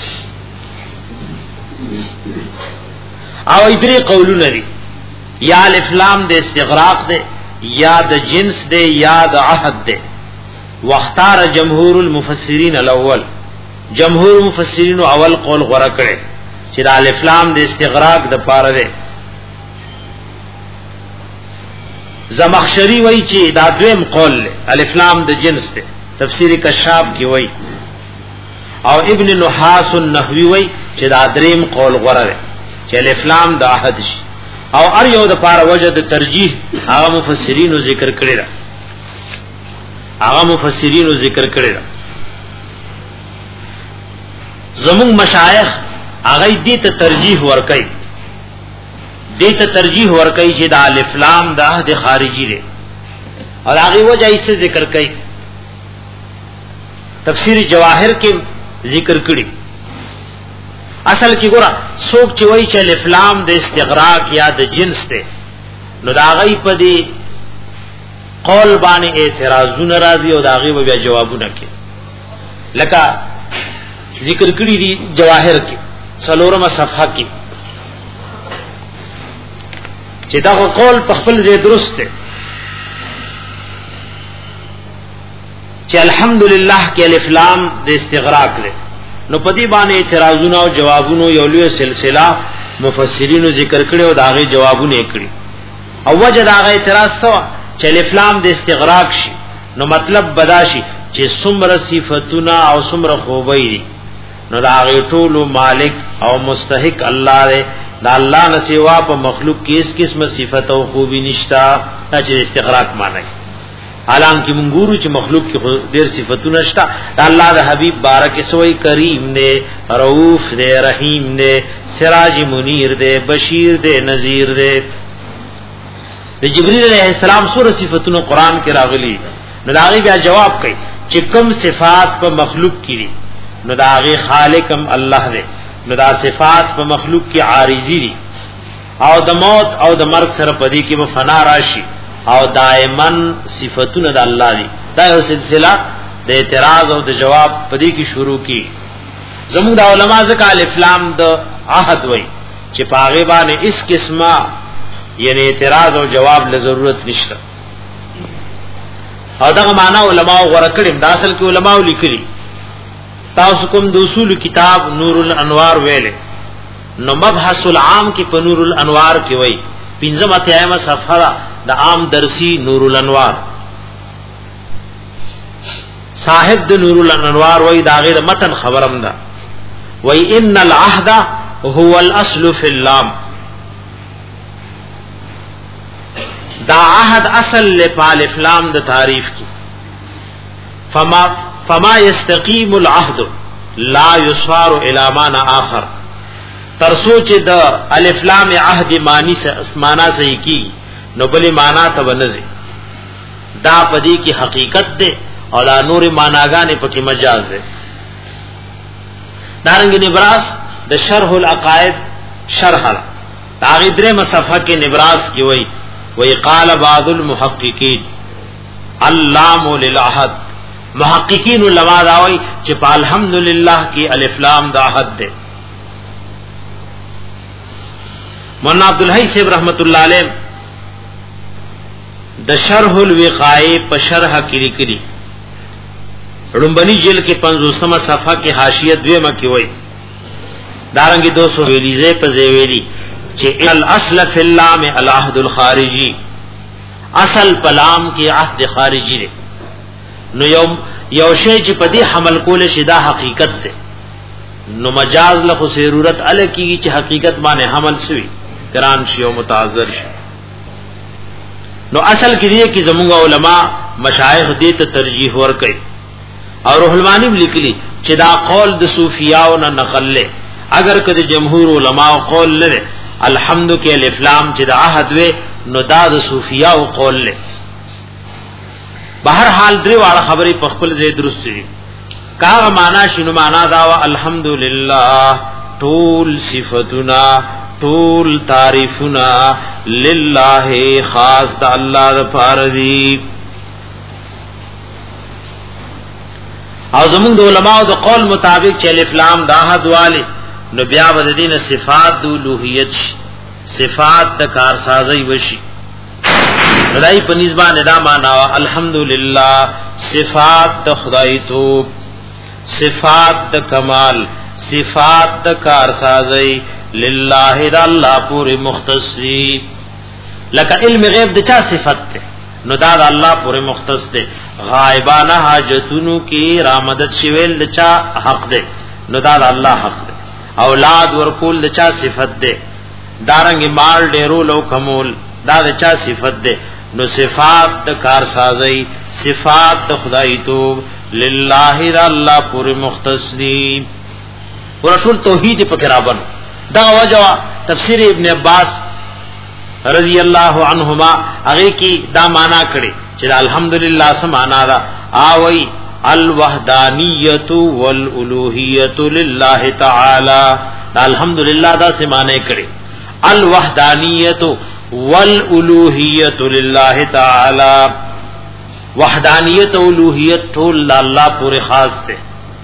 او ایدری قولونه دي یا الف لام د استغراق ده یا د جنس ده یا د عهد ده واختار جمهور المفسرین الاول جمهور مفسرین اول قول غره کړي چې د الف لام د استغراق د پاره ده زمخشری وای چې دا دویم قول له الف لام د جنس ده تفسیر کشاف کی وای او ابن نحاس النحوی وای چې دا دریم قول غره چې الف لام د احد شي او ار یو د پاره وجه د ترجیح هغه مفسرینو ذکر کړی دا هغه مفسرینو ذکر کړی دا زمون مشایخ هغه دې ته ترجیح ورکړي دې ته ترجیح ورکړي چې د الف لام د احد خارجي دی اور هغه وجه یې ذکر کړي تفسیر جواهر کې ذکر کړي اصل کې ګوره څوک چې وایي چې الف لام د استغراق یا د جنس دی نو دا غي په دې قول باندې اعتراضونه راځي او دا غي بیا جوابونه کوي لکه ذکر کړي دي جواهر کې څلورمه صفحه کې چې دا قول په خپل ځای درست دی چې الحمدلله کې الف لام د استغراق له نو پدی باندې اعتراضونه او جوابونه یو لوی سلسله مفسرینو ذکر کړي او داغه جوابونه کړي او وجه داغه اعتراض سوا چې الف لام د استغراق شي نو مطلب بداشي چې څومره صفاتونه او څومره خوبي دي نو داغه ټول مالک او مستحق الله دی دا الله نه سوا په مخلوق کې اس قسمه صفات او خوبي نشتا چې استغراق معنی حالانکه منګورو چې مخلوق کې ډېر صفاتونه شته الله د حبيب بارک سوئی کریم نے رؤوف دے رحیم نے سراج منیر دے بشیر دے نذیر دے د جبرئیل علیہ السلام سور صفاتونه قران کې راغلي نو داغي بیا جواب کوي چې کوم صفات په مخلوق کې دي نو داغي خالقم الله دے نو دا صفات په مخلوق کې عارضی دي او د موت او د مرګ سره پدې کې به فنا راشي او دائما صفاتونه د الله دي دا یو سلسله د اعتراض او د جواب پدې کې شروع کی زموږ د علما ځکه الف لام د عهد وای چې پاغه باندې اس قسمه یعنی اعتراض او جواب له ضرورت نشته او دا معنا علما غوړه کړي د اصل کې علما لیکلي تاسو کوم د اصول کتاب نور الانوار ویلې نو مبحث العام کې په نور الانوار کې وای پنځم اتیامه صفحه د عام درسی نور الانوار صاحب د نور الانوار وای دا غیر متن خبرم ده وای ان العهد هو الاصل في اللام دا عهد اصل لپالف لام د تعریف کی فما فما يستقيم العهد لا يصار الى معنى اخر ترسوچ د الف لام عهد معنی سے اسمانہ صحیح کی نو بلی معنی ته ونځي دا پدی کی حقیقت ده او دا نور معناګانې پکې مجاز ده دارنګ نبراس د شرح العقائد شرح دا غدره مصفحه کې نبراس کی وای وای قال بعض المحققین اللام للعهد محققین علماء دا وای چې په الحمدلله کې الف لام د عهد ده مولانا عبدالحی صاحب رحمت الله علیه د شرح الوقائع په شرح کې لیکلي رنبنی جیل کې پنځوسمه صفحه کې حاشیه دویمه کې وایي دارنګه دو سو ویلیزه په زیویلی چې الاصل فی اللام العهد الخارجی اصل پلام کې عهد خارجی دی نو یو یو شی چې په دې حمل کول شي دا حقیقت ده نو مجاز له ضرورت ال کیږي چې حقیقت باندې حمل شوی قران شی او متعذر شي نو اصل کې دی چې زموږ علما مشایخ دې ته ترجیح ورکړي او روح المانی لیکلي چې دا قول د صوفیاو نه نقل له اگر کده جمهور علما قول لره الحمد کې الف لام چې د عهد و نو دا د صوفیاو قول له بهر حال درې واړه خبرې په خپل ځای درست دي کاغه معنا شنو معنا دا وا الحمدلله طول صفاتنا طول تعریفنا لله خاص د الله د فارضی او زمون د علماء د قول مطابق چې الف لام د عهد والے نو بیا د دین صفات د الوهیت صفات د کارسازی وشي دای په نسبت دا معنا الحمدلله صفات د خدای تو صفات د کمال صفات د کارسازی لله د الله پورې مختصی لکه علم غیب د چا صفت ده نو دا د الله پورې مختص ده غایبانه حاجتونو کې را مدد شویل د چا حق ده نو دا د الله حق ده اولاد ورکول د چا صفت ده دارنګ مال ډیرول او کمول دا د چا صفت ده نو صفات د کار سازي صفات د خدای توب لله را الله پورې مختص دي ورسول توحید په کرابن دا وجوا تفسیر ابن عباس رضی اللہ عنہما هغه کی دا معنا کړي چې الحمدللہ سمانا دا اوي الوحدانیت والالوهیت لله تعالی دا الحمدللہ دا سمانه کړي الوحدانیت والالوهیت لله تعالی وحدانیت او الوهیت ټول الله پورې خاص ده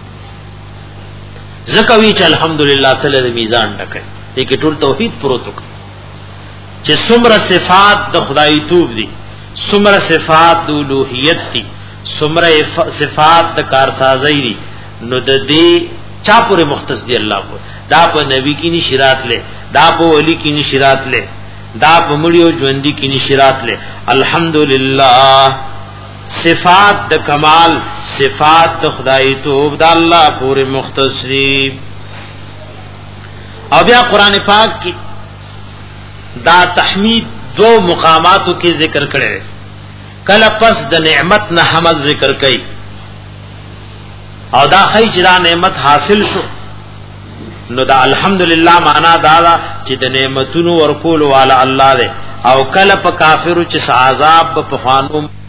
زکوی چې الحمدللہ تعالی میزان ډکه دي کې ټول توحید پروتک چې څومره صفات د خدای توب دي څومره صفات د الوهیت دي څومره صفات د کارسازی دي نو د دې چا پورې مختص دی الله کو دا په نبی کې نشرات له دا په ولی کې نشرات له دا په مړیو ژوندۍ کې نشرات له الحمدللہ صفات د کمال صفات د خدای توب د الله پورې مختص دي او بیا قران پاک کی دا تحمید دو مقاماتو کې ذکر کړي کله پس د نعمت نه حمد ذکر کړي او دا خی چې دا نعمت حاصل شو نو دا الحمدللہ معنا دا دا چې د نعمتونو ورکول والا الله دی او کله په کافرو چې عذاب په فانو